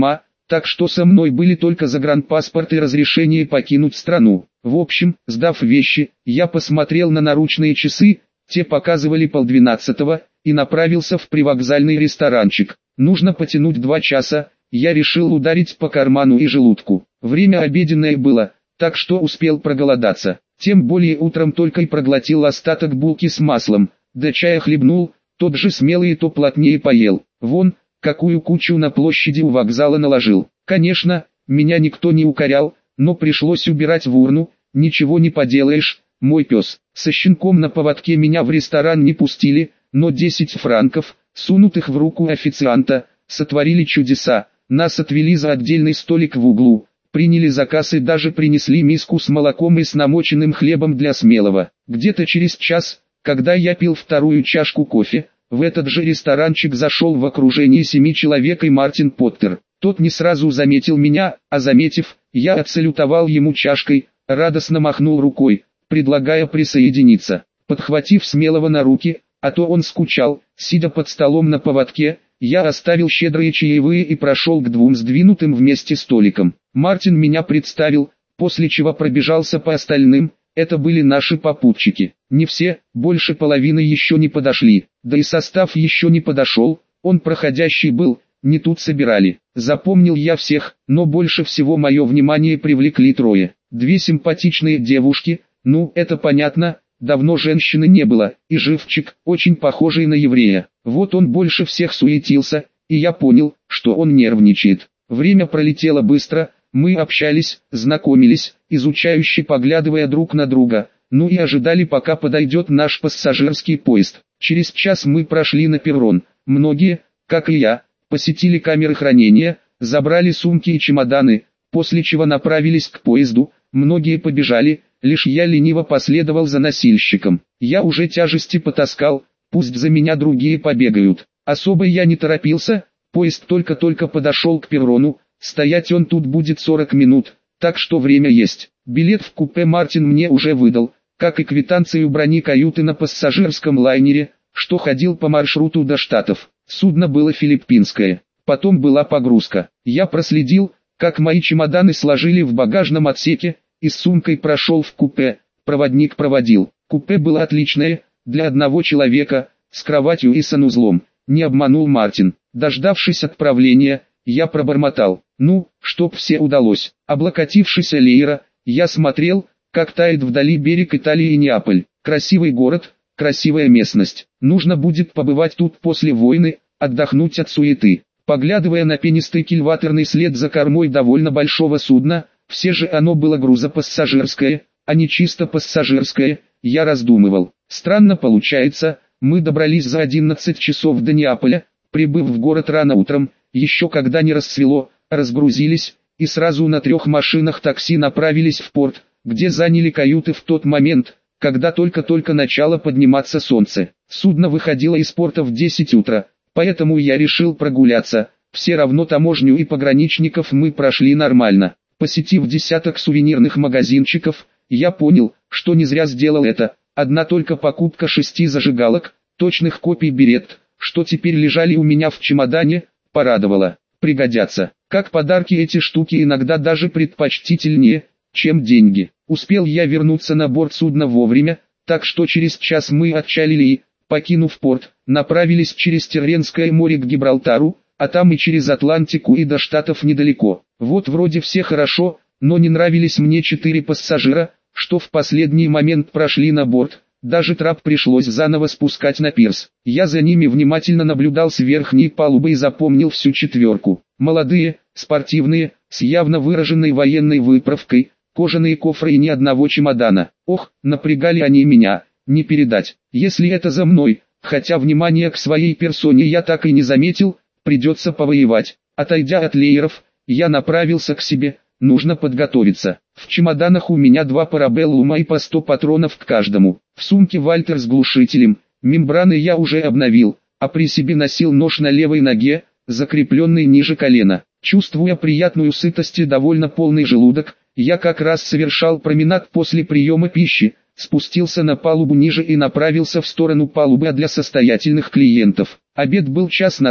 S1: так что со мной были только загранпаспорт и разрешение покинуть страну. В общем, сдав вещи, я посмотрел на наручные часы, те показывали полдвенадцатого, и направился в привокзальный ресторанчик. Нужно потянуть два часа, я решил ударить по карману и желудку. Время обеденное было, так что успел проголодаться. Тем более утром только и проглотил остаток булки с маслом, да чая хлебнул, тот же смелый и то плотнее поел. Вон, какую кучу на площади у вокзала наложил. Конечно, меня никто не укорял, но пришлось убирать в урну, ничего не поделаешь, мой пес. Со щенком на поводке меня в ресторан не пустили, но десять франков, сунутых в руку официанта, сотворили чудеса. Нас отвели за отдельный столик в углу, приняли заказ и даже принесли миску с молоком и с намоченным хлебом для Смелого. Где-то через час, когда я пил вторую чашку кофе, в этот же ресторанчик зашел в окружении семи человек и Мартин Поттер. Тот не сразу заметил меня, а заметив, я отсалютовал ему чашкой, радостно махнул рукой, предлагая присоединиться. Подхватив Смелого на руки, а то он скучал, сидя под столом на поводке, я оставил щедрые чаевые и прошел к двум сдвинутым вместе столикам. Мартин меня представил, после чего пробежался по остальным, это были наши попутчики. Не все, больше половины еще не подошли, да и состав еще не подошел, он проходящий был, не тут собирали. Запомнил я всех, но больше всего мое внимание привлекли трое. Две симпатичные девушки, ну это понятно, давно женщины не было, и живчик, очень похожий на еврея. Вот он больше всех суетился, и я понял, что он нервничает. Время пролетело быстро, мы общались, знакомились, изучающе поглядывая друг на друга, ну и ожидали, пока подойдет наш пассажирский поезд. Через час мы прошли на перрон, многие, как и я, посетили камеры хранения, забрали сумки и чемоданы, после чего направились к поезду, многие побежали, лишь я лениво последовал за носильщиком. Я уже тяжести потаскал, пусть за меня другие побегают. Особо я не торопился, поезд только-только подошел к перрону, стоять он тут будет сорок минут, так что время есть. Билет в купе Мартин мне уже выдал, как и квитанцию брони каюты на пассажирском лайнере, что ходил по маршруту до Штатов. Судно было филиппинское. Потом была погрузка. Я проследил, как мои чемоданы сложили в багажном отсеке, и с сумкой прошел в купе, проводник проводил. Купе было отличное, для одного человека, с кроватью и санузлом, не обманул Мартин. Дождавшись отправления, я пробормотал, ну, чтоб все удалось. Облокотившись о Лейра, я смотрел, как тает вдали берег Италии и Неаполь. Красивый город, красивая местность. Нужно будет побывать тут после войны, отдохнуть от суеты. Поглядывая на пенистый кильваторный след за кормой довольно большого судна, все же оно было грузопассажирское, а не чисто пассажирское, я раздумывал. Странно получается, мы добрались за одиннадцать часов до Неаполя, прибыв в город рано утром, еще когда не рассвело, разгрузились, и сразу на трех машинах такси направились в порт, где заняли каюты в тот момент, когда только-только начало подниматься солнце. Судно выходило из порта в десять утра, поэтому я решил прогуляться, все равно таможню и пограничников мы прошли нормально. Посетив десяток сувенирных магазинчиков, я понял, что не зря сделал это. Одна только покупка шести зажигалок, точных копий берет, что теперь лежали у меня в чемодане, порадовала. Пригодятся. Как подарки эти штуки иногда даже предпочтительнее, чем деньги. Успел я вернуться на борт судна вовремя, так что через час мы отчалили и, покинув порт, направились через Тирренское море к Гибралтару, а там и через Атлантику и до Штатов недалеко. Вот вроде все хорошо, но не нравились мне четыре пассажира, что в последний момент прошли на борт, даже трап пришлось заново спускать на пирс. Я за ними внимательно наблюдал с верхней палубы и запомнил всю четверку. Молодые, спортивные, с явно выраженной военной выправкой, кожаные кофры и ни одного чемодана. Ох, напрягали они меня, не передать. Если это за мной, хотя внимания к своей персоне я так и не заметил, придется повоевать. Отойдя от лееров, я направился к себе, нужно подготовиться. В чемоданах у меня два парабеллума и по сто патронов к каждому. В сумке Вальтер с глушителем, мембраны я уже обновил, а при себе носил нож на левой ноге, закрепленный ниже колена. Чувствуя приятную сытость и довольно полный желудок, я как раз совершал променад после приема пищи, спустился на палубу ниже и направился в сторону палубы для состоятельных клиентов. Обед был час назад,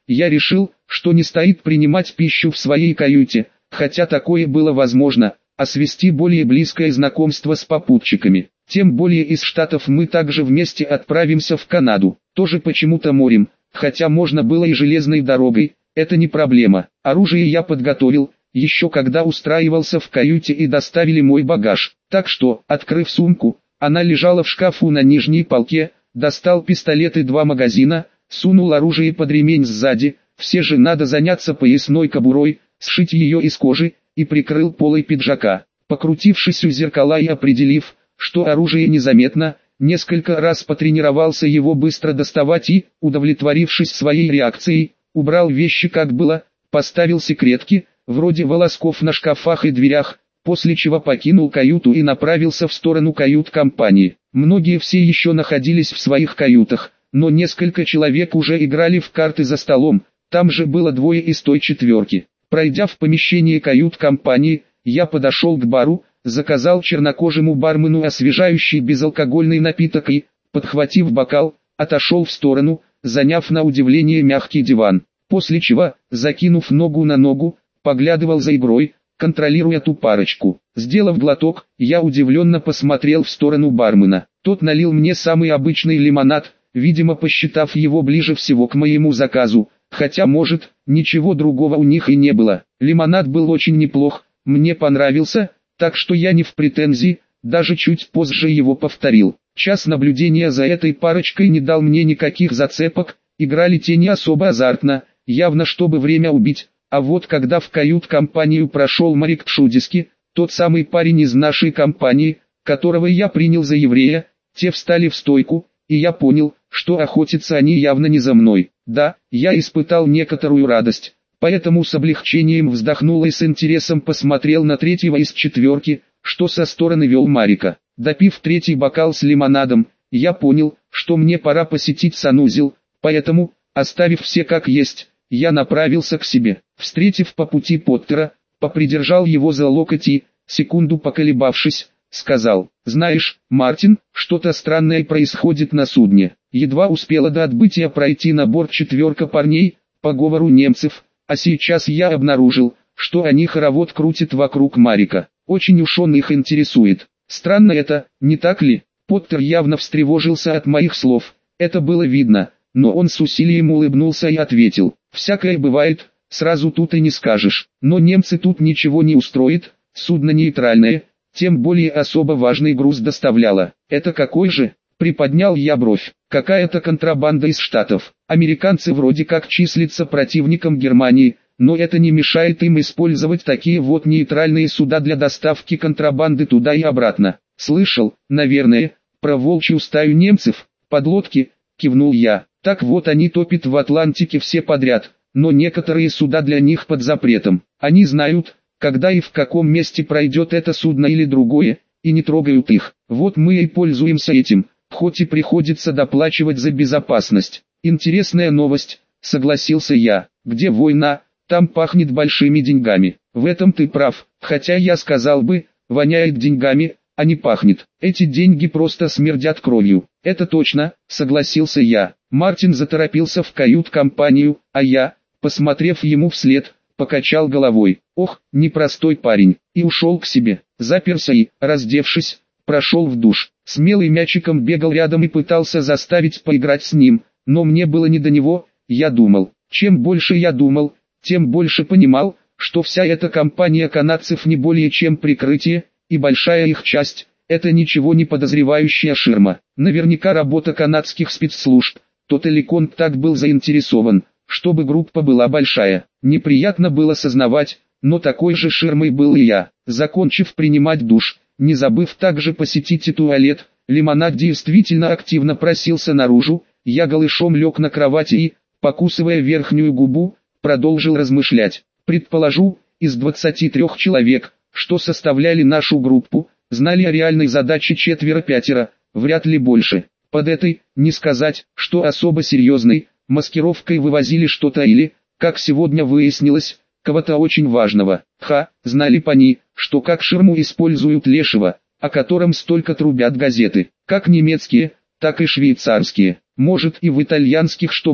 S1: я решил, что не стоит принимать пищу в своей каюте, хотя такое было возможно, а свести более близкое знакомство с попутчиками. Тем более из Штатов мы также вместе отправимся в Канаду, тоже почему-то морем, хотя можно было и железной дорогой, это не проблема. Оружие я подготовил, еще когда устраивался в каюте и доставили мой багаж, так что, открыв сумку, она лежала в шкафу на нижней полке, достал пистолет и два магазина, сунул оружие под ремень сзади, все же надо заняться поясной кобурой, сшить ее из кожи, и прикрыл полой пиджака. Покрутившись у зеркала и определив, что оружие незаметно, несколько раз потренировался его быстро доставать и, удовлетворившись своей реакцией, убрал вещи как было, поставил секретки, вроде волосков на шкафах и дверях, после чего покинул каюту и направился в сторону кают-компании. Многие все еще находились в своих каютах, но несколько человек уже играли в карты за столом, там же было двое из той четверки. Пройдя в помещение кают-компании, я подошел к бару, заказал чернокожему бармену освежающий безалкогольный напиток и, подхватив бокал, отошел в сторону, заняв на удивление мягкий диван. После чего, закинув ногу на ногу, поглядывал за игрой, контролируя ту парочку. Сделав глоток, я удивленно посмотрел в сторону бармена. Тот налил мне самый обычный лимонад, видимо посчитав его ближе всего к моему заказу, хотя может, ничего другого у них и не было. Лимонад был очень неплох, мне понравился, так что я не в претензии, даже чуть позже его повторил. Час наблюдения за этой парочкой не дал мне никаких зацепок, играли те не особо азартно, явно чтобы время убить. А вот когда в кают-компанию прошел Марик Тшудиски, тот самый парень из нашей компании, которого я принял за еврея, те встали в стойку, и я понял, что охотятся они явно не за мной. Да, я испытал некоторую радость, поэтому с облегчением вздохнул и с интересом посмотрел на третьего из четверки, что со стороны вел Марика. Допив третий бокал с лимонадом, я понял, что мне пора посетить санузел, поэтому, оставив все как есть, я направился к себе. Встретив по пути Поттера, попридержал его за локоть и, секунду поколебавшись, сказал: «Знаешь, Мартин, что-то странное происходит на судне». Едва успела до отбытия пройти на борт четверка парней, по говору немцев, а сейчас я обнаружил, что они хоровод крутят вокруг Марика. Очень уж он их интересует. Странно это, не так ли? Поттер явно встревожился от моих слов, это было видно, но он с усилием улыбнулся и ответил: «Всякое бывает, сразу тут и не скажешь, но немцы тут ничего не устроит, судно нейтральное, тем более особо важный груз доставляло». «Это какой же?» — приподнял я бровь. «Какая-то контрабанда из Штатов. Американцы вроде как числятся противником Германии, но это не мешает им использовать такие вот нейтральные суда для доставки контрабанды туда и обратно». «Слышал, наверное, про волчью стаю немцев, подлодки», — кивнул я. «Так вот они топят в Атлантике все подряд, но некоторые суда для них под запретом. Они знают, когда и в каком месте пройдет это судно или другое, и не трогают их. Вот мы и пользуемся этим, хоть и приходится доплачивать за безопасность». «Интересная новость», — согласился я. «Где война, там пахнет большими деньгами». «В этом ты прав, хотя я сказал бы, воняет деньгами, а не пахнет. Эти деньги просто смердят кровью». «Это точно», — согласился я. Мартин заторопился в кают-компанию, а я, посмотрев ему вслед, покачал головой. Ох, непростой парень, и ушел к себе. Заперся и, раздевшись, прошел в душ. Смелый мячиком бегал рядом и пытался заставить поиграть с ним, но мне было не до него. Я думал. Чем больше я думал, тем больше понимал, что вся эта компания канадцев не более чем прикрытие, и большая их часть — это ничего не подозревающая ширма. Наверняка работа канадских спецслужб. Тот Леконт так был заинтересован, чтобы группа была большая. Неприятно было сознавать, но такой же ширмой был и я. Закончив принимать душ, не забыв также посетить и туалет, лимонад действительно активно просился наружу, я голышом лег на кровати и, покусывая верхнюю губу, продолжил размышлять. Предположу, из двадцати трёх человек, что составляли нашу группу, знали о реальной задаче четверо-пятеро, вряд ли больше. Под этой, не сказать, что особо серьезной, маскировкой вывозили что-то или, как сегодня выяснилось, кого-то очень важного. Ха, знали б они, что как ширму используют лешего, о котором столько трубят газеты, как немецкие, так и швейцарские. Может и в итальянских что было,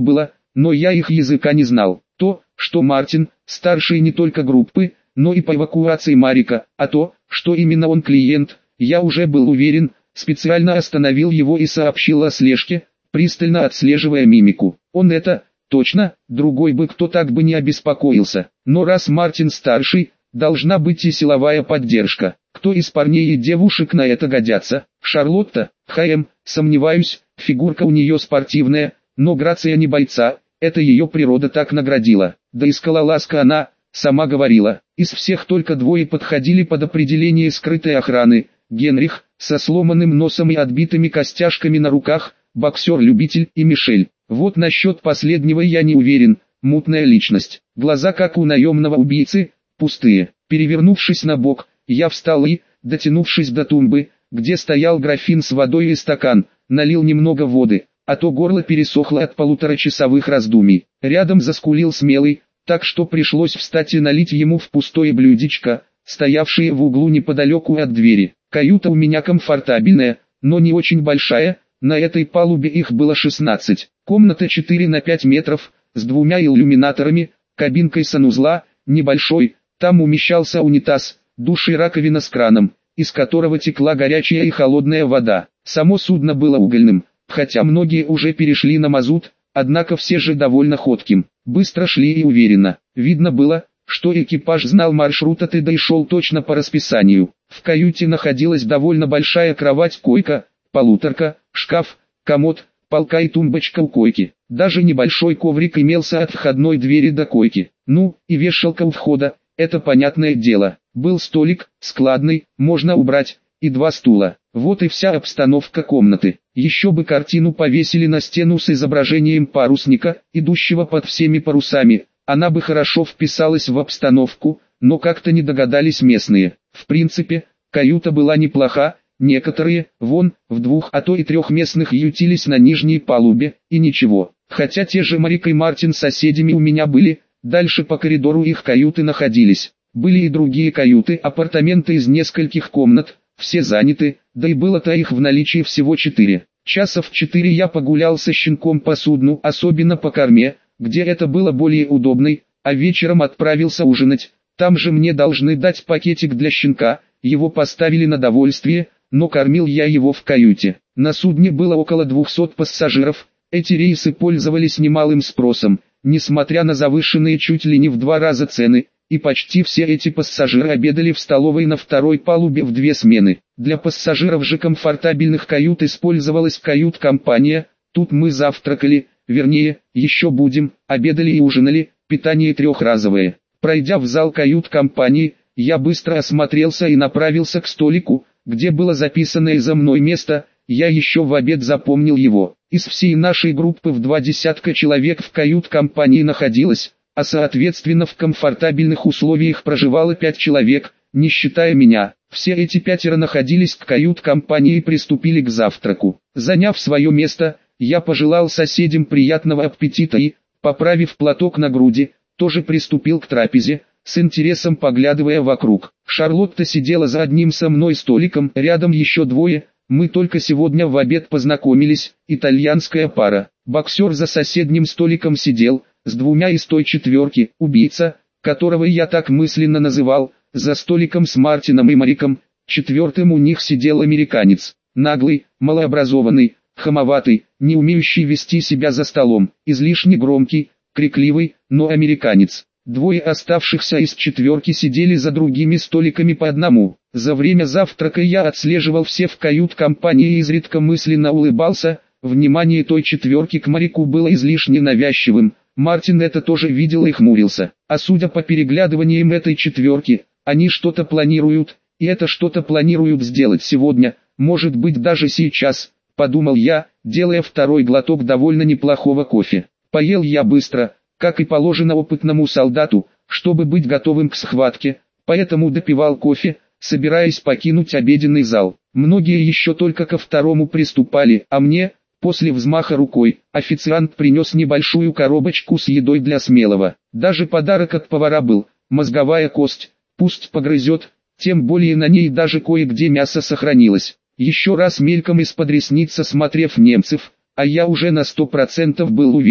S1: но я их языка не знал. То, что Мартин, старший не только группы, но и по эвакуации Марика, а то, что именно он клиент, я уже был уверен, специально остановил его и сообщил о слежке, пристально отслеживая мимику. Он это, точно, другой бы кто так бы не обеспокоился. Но раз Мартин старший, должна быть и силовая поддержка. Кто из парней и девушек на это годятся? Шарлотта, ХМ, сомневаюсь, фигурка у нее спортивная, но грация не бойца, это ее природа так наградила. Да и скалолазка она, сама говорила. Из всех только двое подходили под определение скрытой охраны. Генрих, со сломанным носом и отбитыми костяшками на руках, боксер-любитель, и Мишель. Вот насчет последнего я не уверен, мутная личность. Глаза как у наемного убийцы, пустые. Перевернувшись на бок, я встал и, дотянувшись до тумбы, где стоял графин с водой и стакан, налил немного воды, а то горло пересохло от полуторачасовых раздумий. Рядом заскулил Смелый, так что пришлось встать и налить ему в пустое блюдечко, стоявшее в углу неподалеку от двери. Каюта у меня комфортабельная, но не очень большая, на этой палубе их было шестнадцать. Комната четыре на пять метров, с двумя иллюминаторами, кабинкой санузла, небольшой, там умещался унитаз, душ и раковина с краном, из которого текла горячая и холодная вода. Само судно было угольным, хотя многие уже перешли на мазут, однако все же довольно ходким. Быстро шли и уверенно. Видно было, что экипаж знал маршрут от и до и шел точно по расписанию. В каюте находилась довольно большая кровать-койка, полуторка, шкаф, комод, полка и тумбочка у койки. Даже небольшой коврик имелся от входной двери до койки. Ну, и вешалка у входа, это понятное дело. Был столик, складный, можно убрать, и два стула. Вот и вся обстановка комнаты. Еще бы картину повесили на стену с изображением парусника, идущего под всеми парусами. Она бы хорошо вписалась в обстановку, но как-то не догадались местные. В принципе, каюта была неплоха, некоторые, вон, в двух, а то и трех местных ютились на нижней палубе, и ничего. Хотя те же Марик и Мартин соседями у меня были, дальше по коридору их каюты находились. Были и другие каюты, апартаменты из нескольких комнат, все заняты, да и было-то их в наличии всего четыре. Часа в четыре я погулял со щенком по судну, особенно по корме, где это было более удобной, а вечером отправился ужинать. Там же мне должны дать пакетик для щенка, его поставили на довольствие, но кормил я его в каюте. На судне было около двухсот пассажиров, эти рейсы пользовались немалым спросом, несмотря на завышенные чуть ли не в два раза цены, и почти все эти пассажиры обедали в столовой на второй палубе в две смены. Для пассажиров же комфортабельных кают использовалась кают-компания, тут мы завтракали, вернее, еще будем, обедали и ужинали, питание трехразовое. Пройдя в зал кают-компании, я быстро осмотрелся и направился к столику, где было записанное за мной место, я еще в обед запомнил его. Из всей нашей группы в два десятка человек в кают-компании находилось, а соответственно в комфортабельных условиях проживало пять человек, не считая меня. Все эти пятеро находились в кают-компании и приступили к завтраку. Заняв свое место, я пожелал соседям приятного аппетита и, поправив платок на груди, тоже приступил к трапезе, с интересом поглядывая вокруг. Шарлотта сидела за одним со мной столиком, рядом еще двое, мы только сегодня в обед познакомились, итальянская пара. Боксер за соседним столиком сидел, с двумя из той четверки, убийца, которого я так мысленно называл, за столиком с Мартином и Мариком. Четвертым у них сидел американец, наглый, малообразованный, хамоватый, не умеющий вести себя за столом, излишне громкий, крикливый, но американец. Двое оставшихся из четверки сидели за другими столиками по одному. За время завтрака я отслеживал все в кают-компании и изредка мысленно улыбался. Внимание той четверки к Марику было излишне навязчивым. Мартин это тоже видел и хмурился. А судя по переглядываниям этой четверки, они что-то планируют, и это что-то планируют сделать сегодня, может быть даже сейчас, подумал я, делая второй глоток довольно неплохого кофе. Поел я быстро, как и положено опытному солдату, чтобы быть готовым к схватке, поэтому допивал кофе, собираясь покинуть обеденный зал. Многие еще только ко второму приступали, а мне, после взмаха рукой, официант принес небольшую коробочку с едой для Смелого. Даже подарок от повара был, мозговая кость, пусть погрызет, тем более на ней даже кое-где мясо сохранилось. Еще раз мельком из-под ресниц осмотрев немцев, а я уже на сто процентов был уверен,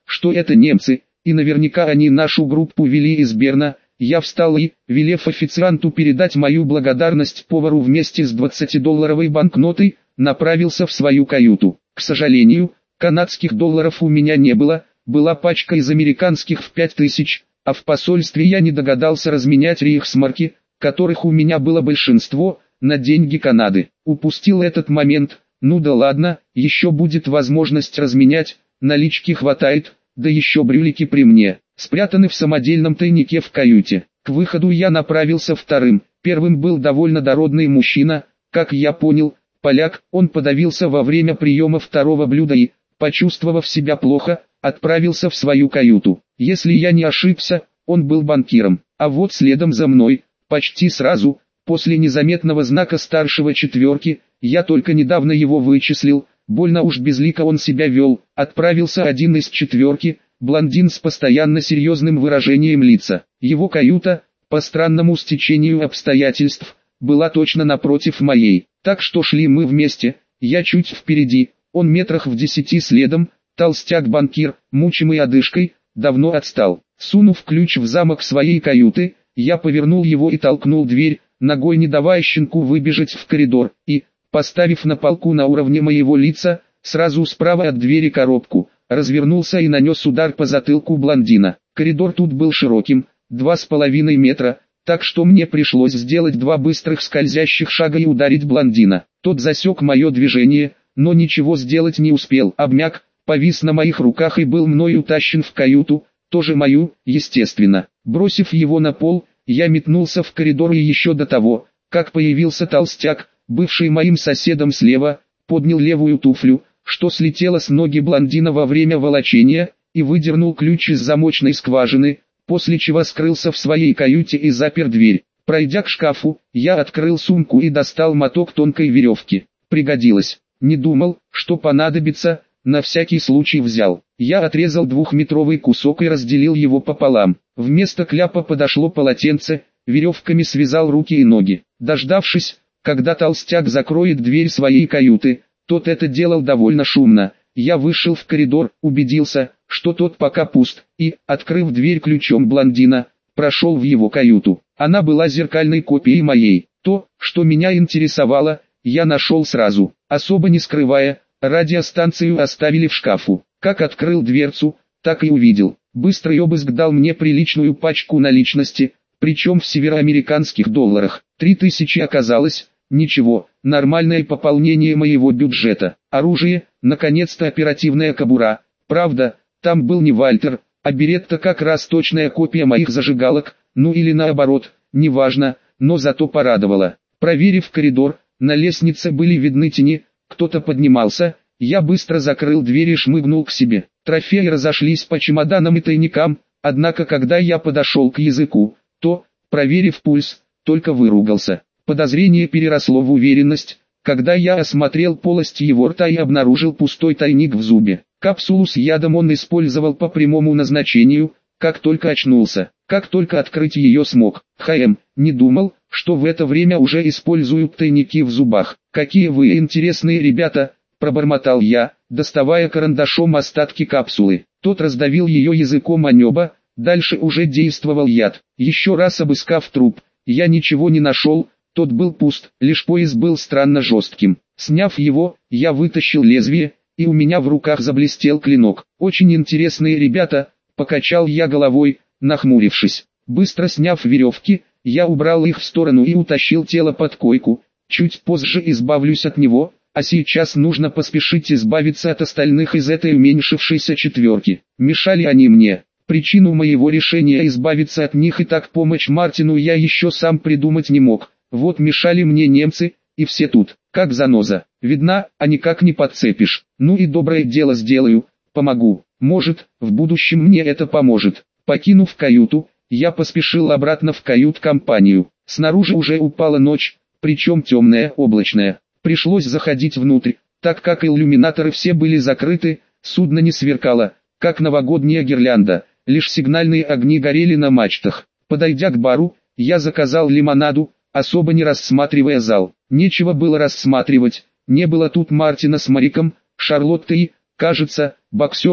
S1: что это немцы, и наверняка они нашу группу вели из Берна. Я встал и, велев официанту передать мою благодарность повару вместе с двадцатидолларовой банкнотой, направился в свою каюту. К сожалению, канадских долларов у меня не было, была пачка из американских в пять тысяч, а в посольстве я не догадался разменять рейхсмарки, которых у меня было большинство, на деньги Канады. Упустил этот момент, ну да ладно, еще будет возможность разменять, налички хватает, да еще брюлики при мне, спрятаны в самодельном тайнике в каюте. К выходу я направился вторым, первым был довольно дородный мужчина, как я понял, поляк. Он подавился во время приема второго блюда и, почувствовав себя плохо, отправился в свою каюту. Если я не ошибся, он был банкиром, а вот следом за мной, почти сразу, после незаметного знака старшего четверки, я только недавно его вычислил, больно уж безлико он себя вел, отправился один из четверки, блондин с постоянно серьезным выражением лица. Его каюта, по странному стечению обстоятельств, была точно напротив моей, так что шли мы вместе, я чуть впереди, он метрах в десяти следом, толстяк-банкир, мучимый одышкой, давно отстал. Сунув ключ в замок своей каюты, я повернул его и толкнул дверь, ногой не давая щенку выбежать в коридор, и, поставив на полку на уровне моего лица, сразу справа от двери коробку, развернулся и нанес удар по затылку блондина. Коридор тут был широким, два с половиной метра, так что мне пришлось сделать два быстрых скользящих шага и ударить блондина. Тот засек мое движение, но ничего сделать не успел, обмяк, повис на моих руках и был мной утащен в каюту, тоже мою, естественно. Бросив его на пол, я метнулся в коридор и еще до того, как появился толстяк, бывший моим соседом слева, поднял левую туфлю, что слетело с ноги блондина во время волочения, и выдернул ключ из замочной скважины, после чего скрылся в своей каюте и запер дверь. Пройдя к шкафу, я открыл сумку и достал моток тонкой веревки. Пригодилось. Не думал, что понадобится, на всякий случай взял. Я отрезал двухметровый кусок и разделил его пополам. Вместо кляпа подошло полотенце, веревками связал руки и ноги. Дождавшись, когда толстяк закроет дверь своей каюты, тот это делал довольно шумно. Я вышел в коридор, убедился, что тот пока пуст, и, открыв дверь ключом блондина, прошел в его каюту. Она была зеркальной копией моей. То, что меня интересовало, я нашел сразу, особо не скрывая. Радиостанцию оставили в шкафу. Как открыл дверцу, так и увидел. Быстрый обыск дал мне приличную пачку наличности, причем в североамериканских долларах. Три тысячи оказалось, ничего, нормальное пополнение моего бюджета. Оружие, наконец-то оперативная кобура. Правда, там был не Вальтер, а Беретта, как раз точная копия моих зажигалок, ну или наоборот, неважно, но зато порадовало. Проверив коридор, на лестнице были видны тени, кто-то поднимался. Я быстро закрыл дверь и шмыгнул к себе. Трофеи разошлись по чемоданам и тайникам, однако когда я подошел к языку, то, проверив пульс, только выругался. Подозрение переросло в уверенность, когда я осмотрел полость его рта и обнаружил пустой тайник в зубе. Капсулу с ядом он использовал по прямому назначению, как только очнулся, как только открыть ее смог. Хм, не думал, что в это время уже используют тайники в зубах. Какие вы интересные ребята, пробормотал я, доставая карандашом остатки капсулы. Тот раздавил ее языком о небо, дальше уже действовал яд. Еще раз обыскав труп, я ничего не нашел, тот был пуст, лишь пояс был странно жестким. Сняв его, я вытащил лезвие, и у меня в руках заблестел клинок. Очень интересные ребята, покачал я головой, нахмурившись. Быстро сняв веревки, я убрал их в сторону и утащил тело под койку. Чуть позже избавлюсь от него, а сейчас нужно поспешить избавиться от остальных из этой уменьшившейся четверки. Мешали они мне. Причину моего решения избавиться от них и так помочь Мартину я еще сам придумать не мог. Вот мешали мне немцы, и все тут, как заноза. Видна, а никак не подцепишь. Ну и доброе дело сделаю, помогу. Может, в будущем мне это поможет. Покинув каюту, я поспешил обратно в кают-компанию. Снаружи уже упала ночь, причем темная, облачная. Пришлось заходить внутрь, так как иллюминаторы все были закрыты, судно не сверкало, как новогодняя гирлянда, лишь сигнальные огни горели на мачтах. Подойдя к бару, я заказал лимонаду, особо не рассматривая зал. Нечего было рассматривать, не было тут Мартина с Мариком, Шарлотты и, кажется, боксера,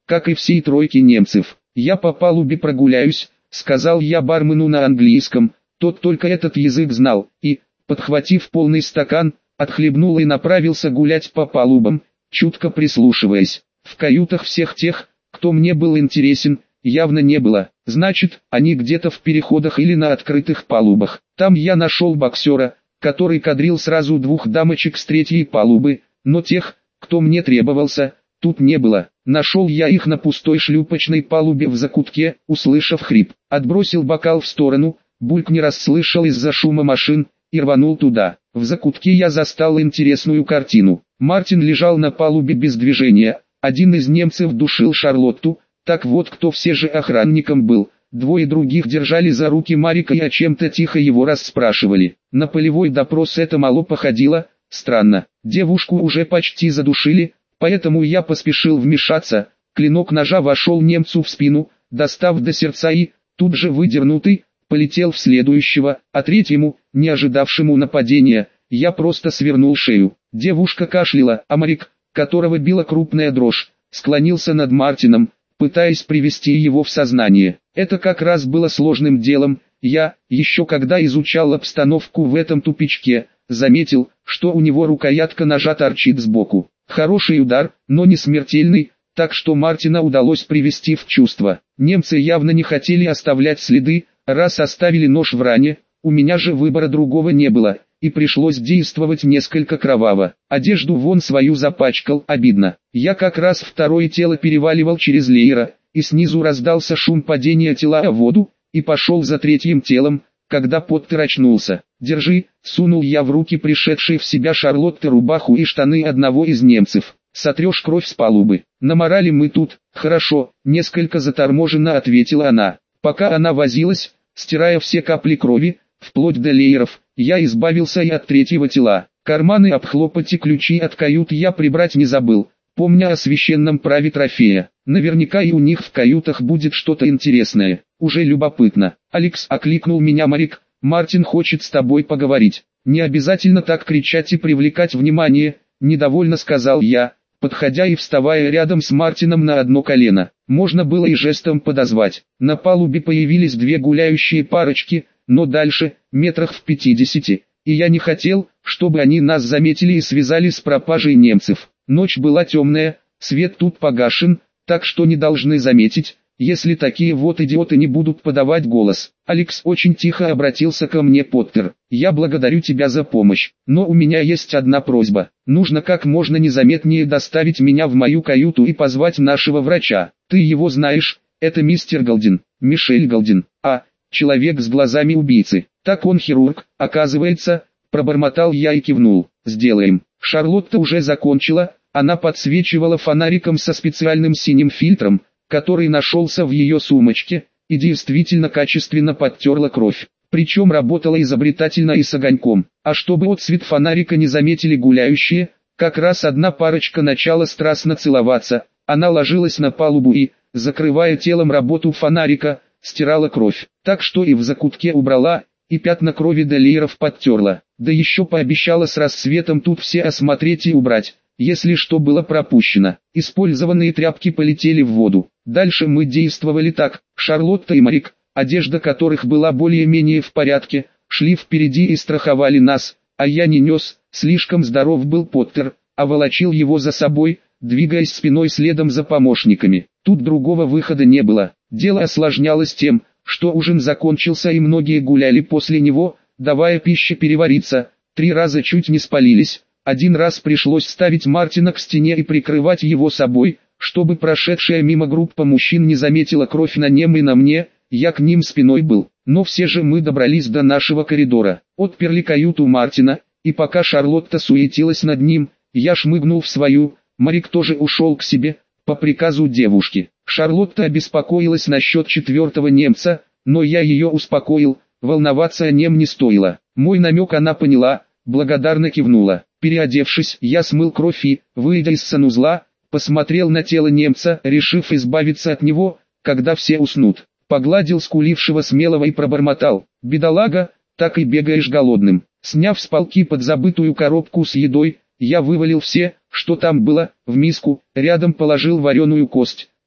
S1: как и всей тройки немцев. «Я по палубе прогуляюсь», — сказал я бармену на английском, тот только этот язык знал, и, подхватив полный стакан, отхлебнул и направился гулять по палубам, чутко прислушиваясь. В каютах всех тех, кто мне был интересен, явно не было. Значит, они где-то в переходах или на открытых палубах. Там я нашел боксера, который кадрил сразу двух дамочек с третьей палубы, но тех, кто мне требовался, тут не было. Нашел я их на пустой шлюпочной палубе в закутке, услышав хрип. Отбросил бокал в сторону, бульк не расслышал из-за шума машин, и рванул туда. В закутке я застал интересную картину. Мартин лежал на палубе без движения, один из немцев душил Шарлотту, так вот кто все же охранником был. Двое других держали за руки Марика и о чем-то тихо его расспрашивали. На полевой допрос это мало походило, странно. Девушку уже почти задушили, поэтому я поспешил вмешаться. Клинок ножа вошел немцу в спину, достав до сердца и, тут же выдернутый, полетел в следующего, а третьему, не ожидавшему нападения, я просто свернул шею. Девушка кашляла, а Марик, которого била крупная дрожь, склонился над Мартином, пытаясь привести его в сознание. Это как раз было сложным делом. Я, еще когда изучал обстановку в этом тупичке, заметил, что у него рукоятка ножа торчит сбоку. Хороший удар, но не смертельный, так что Мартина удалось привести в чувство. Немцы явно не хотели оставлять следы, раз оставили нож в ране, у меня же выбора другого не было, и пришлось действовать несколько кроваво. Одежду вон свою запачкал, обидно. Я как раз второе тело переваливал через леера, и снизу раздался шум падения тела о воду, и пошел за третьим телом, когда Поттер очнулся. «Держи», — сунул я в руки пришедшей в себя Шарлотте рубаху и штаны одного из немцев. «Сотрешь кровь с палубы. Наморали мы тут». «Хорошо», — несколько заторможенно ответила она. Пока она возилась, стирая все капли крови, вплоть до лееров, я избавился и от третьего тела. Карманы обхлопать и ключи от кают я прибрать не забыл, помня о священном праве трофея. Наверняка и у них в каютах будет что-то интересное. Уже любопытно. «Алекс», — окликнул меня Марик, — «Мартин хочет с тобой поговорить». «Не обязательно так кричать и привлекать внимание», — недовольно сказал я, подходя и вставая рядом с Мартином на одно колено. Можно было и жестом подозвать. На палубе появились две гуляющие парочки, но дальше, метрах в пятидесяти, и я не хотел, чтобы они нас заметили и связали с пропажей немцев. Ночь была темная, свет тут погашен, так что не должны заметить, если такие вот идиоты не будут подавать голос. «Алекс», — очень тихо обратился ко мне Поттер, — «я благодарю тебя за помощь, но у меня есть одна просьба. Нужно как можно незаметнее доставить меня в мою каюту и позвать нашего врача. Ты его знаешь, это мистер Голдин, Мишель Голдин, а, человек с глазами убийцы. Так он хирург, оказывается», — пробормотал я и кивнул. «Сделаем». Шарлотта уже закончила, она подсвечивала фонариком со специальным синим фильтром, который нашелся в ее сумочке, и действительно качественно подтерла кровь. Причем работала изобретательно и с огоньком. А чтобы отсвет фонарика не заметили гуляющие, как раз одна парочка начала страстно целоваться. Она ложилась на палубу и, закрывая телом работу фонарика, стирала кровь. Так что и в закутке убрала, и пятна крови до лееров подтерла. Да еще пообещала с рассветом тут все осмотреть и убрать, если что было пропущено. Использованные тряпки полетели в воду. Дальше мы действовали так: Шарлотта и Марик, одежда которых была более-менее в порядке, шли впереди и страховали нас, а я не нес, слишком здоров был Поттер, а волочил его за собой, двигаясь спиной следом за помощниками. Тут другого выхода не было. Дело осложнялось тем, что ужин закончился и многие гуляли после него, давая пище перевариться. Три раза чуть не спалились, один раз пришлось ставить Мартина к стене и прикрывать его собой, чтобы прошедшая мимо группа мужчин не заметила кровь на нем и на мне. Я к ним спиной был, но все же мы добрались до нашего коридора, отперли каюту Мартина, и пока Шарлотта суетилась над ним, я шмыгнул в свою. Марик тоже ушел к себе, по приказу девушки. Шарлотта обеспокоилась насчет четвертого немца, но я ее успокоил, волноваться о нем не стоило. Мой намек она поняла, благодарно кивнула. Переодевшись, я смыл кровь и, выйдя из санузла, посмотрел на тело немца, решив избавиться от него, когда все уснут. Погладил скулившего смелого и пробормотал: «Бедолага, так и бегаешь голодным». Сняв с полки подзабытую коробку с едой, я вывалил все, что там было, в миску, рядом положил вареную кость,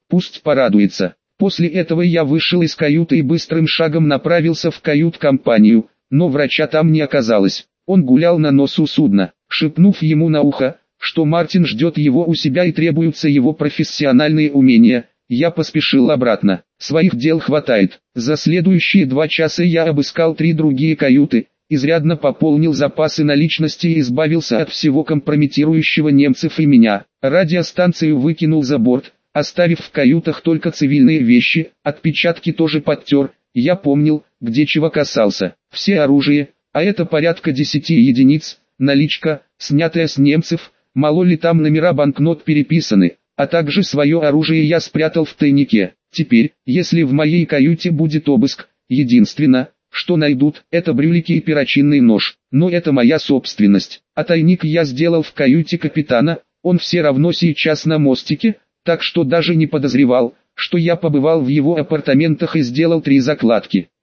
S1: пусть порадуется. После этого я вышел из каюты и быстрым шагом направился в кают-компанию, но врача там не оказалось. Он гулял на носу судна, шепнув ему на ухо, что Мартин ждет его у себя и требуются его профессиональные умения. Я поспешил обратно. Своих дел хватает. За следующие два часа я обыскал три другие каюты, изрядно пополнил запасы наличности и избавился от всего компрометирующего немцев и меня. Радиостанцию выкинул за борт, оставив в каютах только цивильные вещи, отпечатки тоже подтер. Я помнил, где чего касался. Все оружие, а это порядка десяти единиц, наличка, снятая с немцев, мало ли там номера банкнот переписаны, а также свое оружие я спрятал в тайнике. Теперь, если в моей каюте будет обыск, единственное, что найдут, это брюлики и перочинный нож. Но это моя собственность. А тайник я сделал в каюте капитана, он все равно сейчас на мостике, так что даже не подозревал, что я побывал в его апартаментах и сделал три закладки.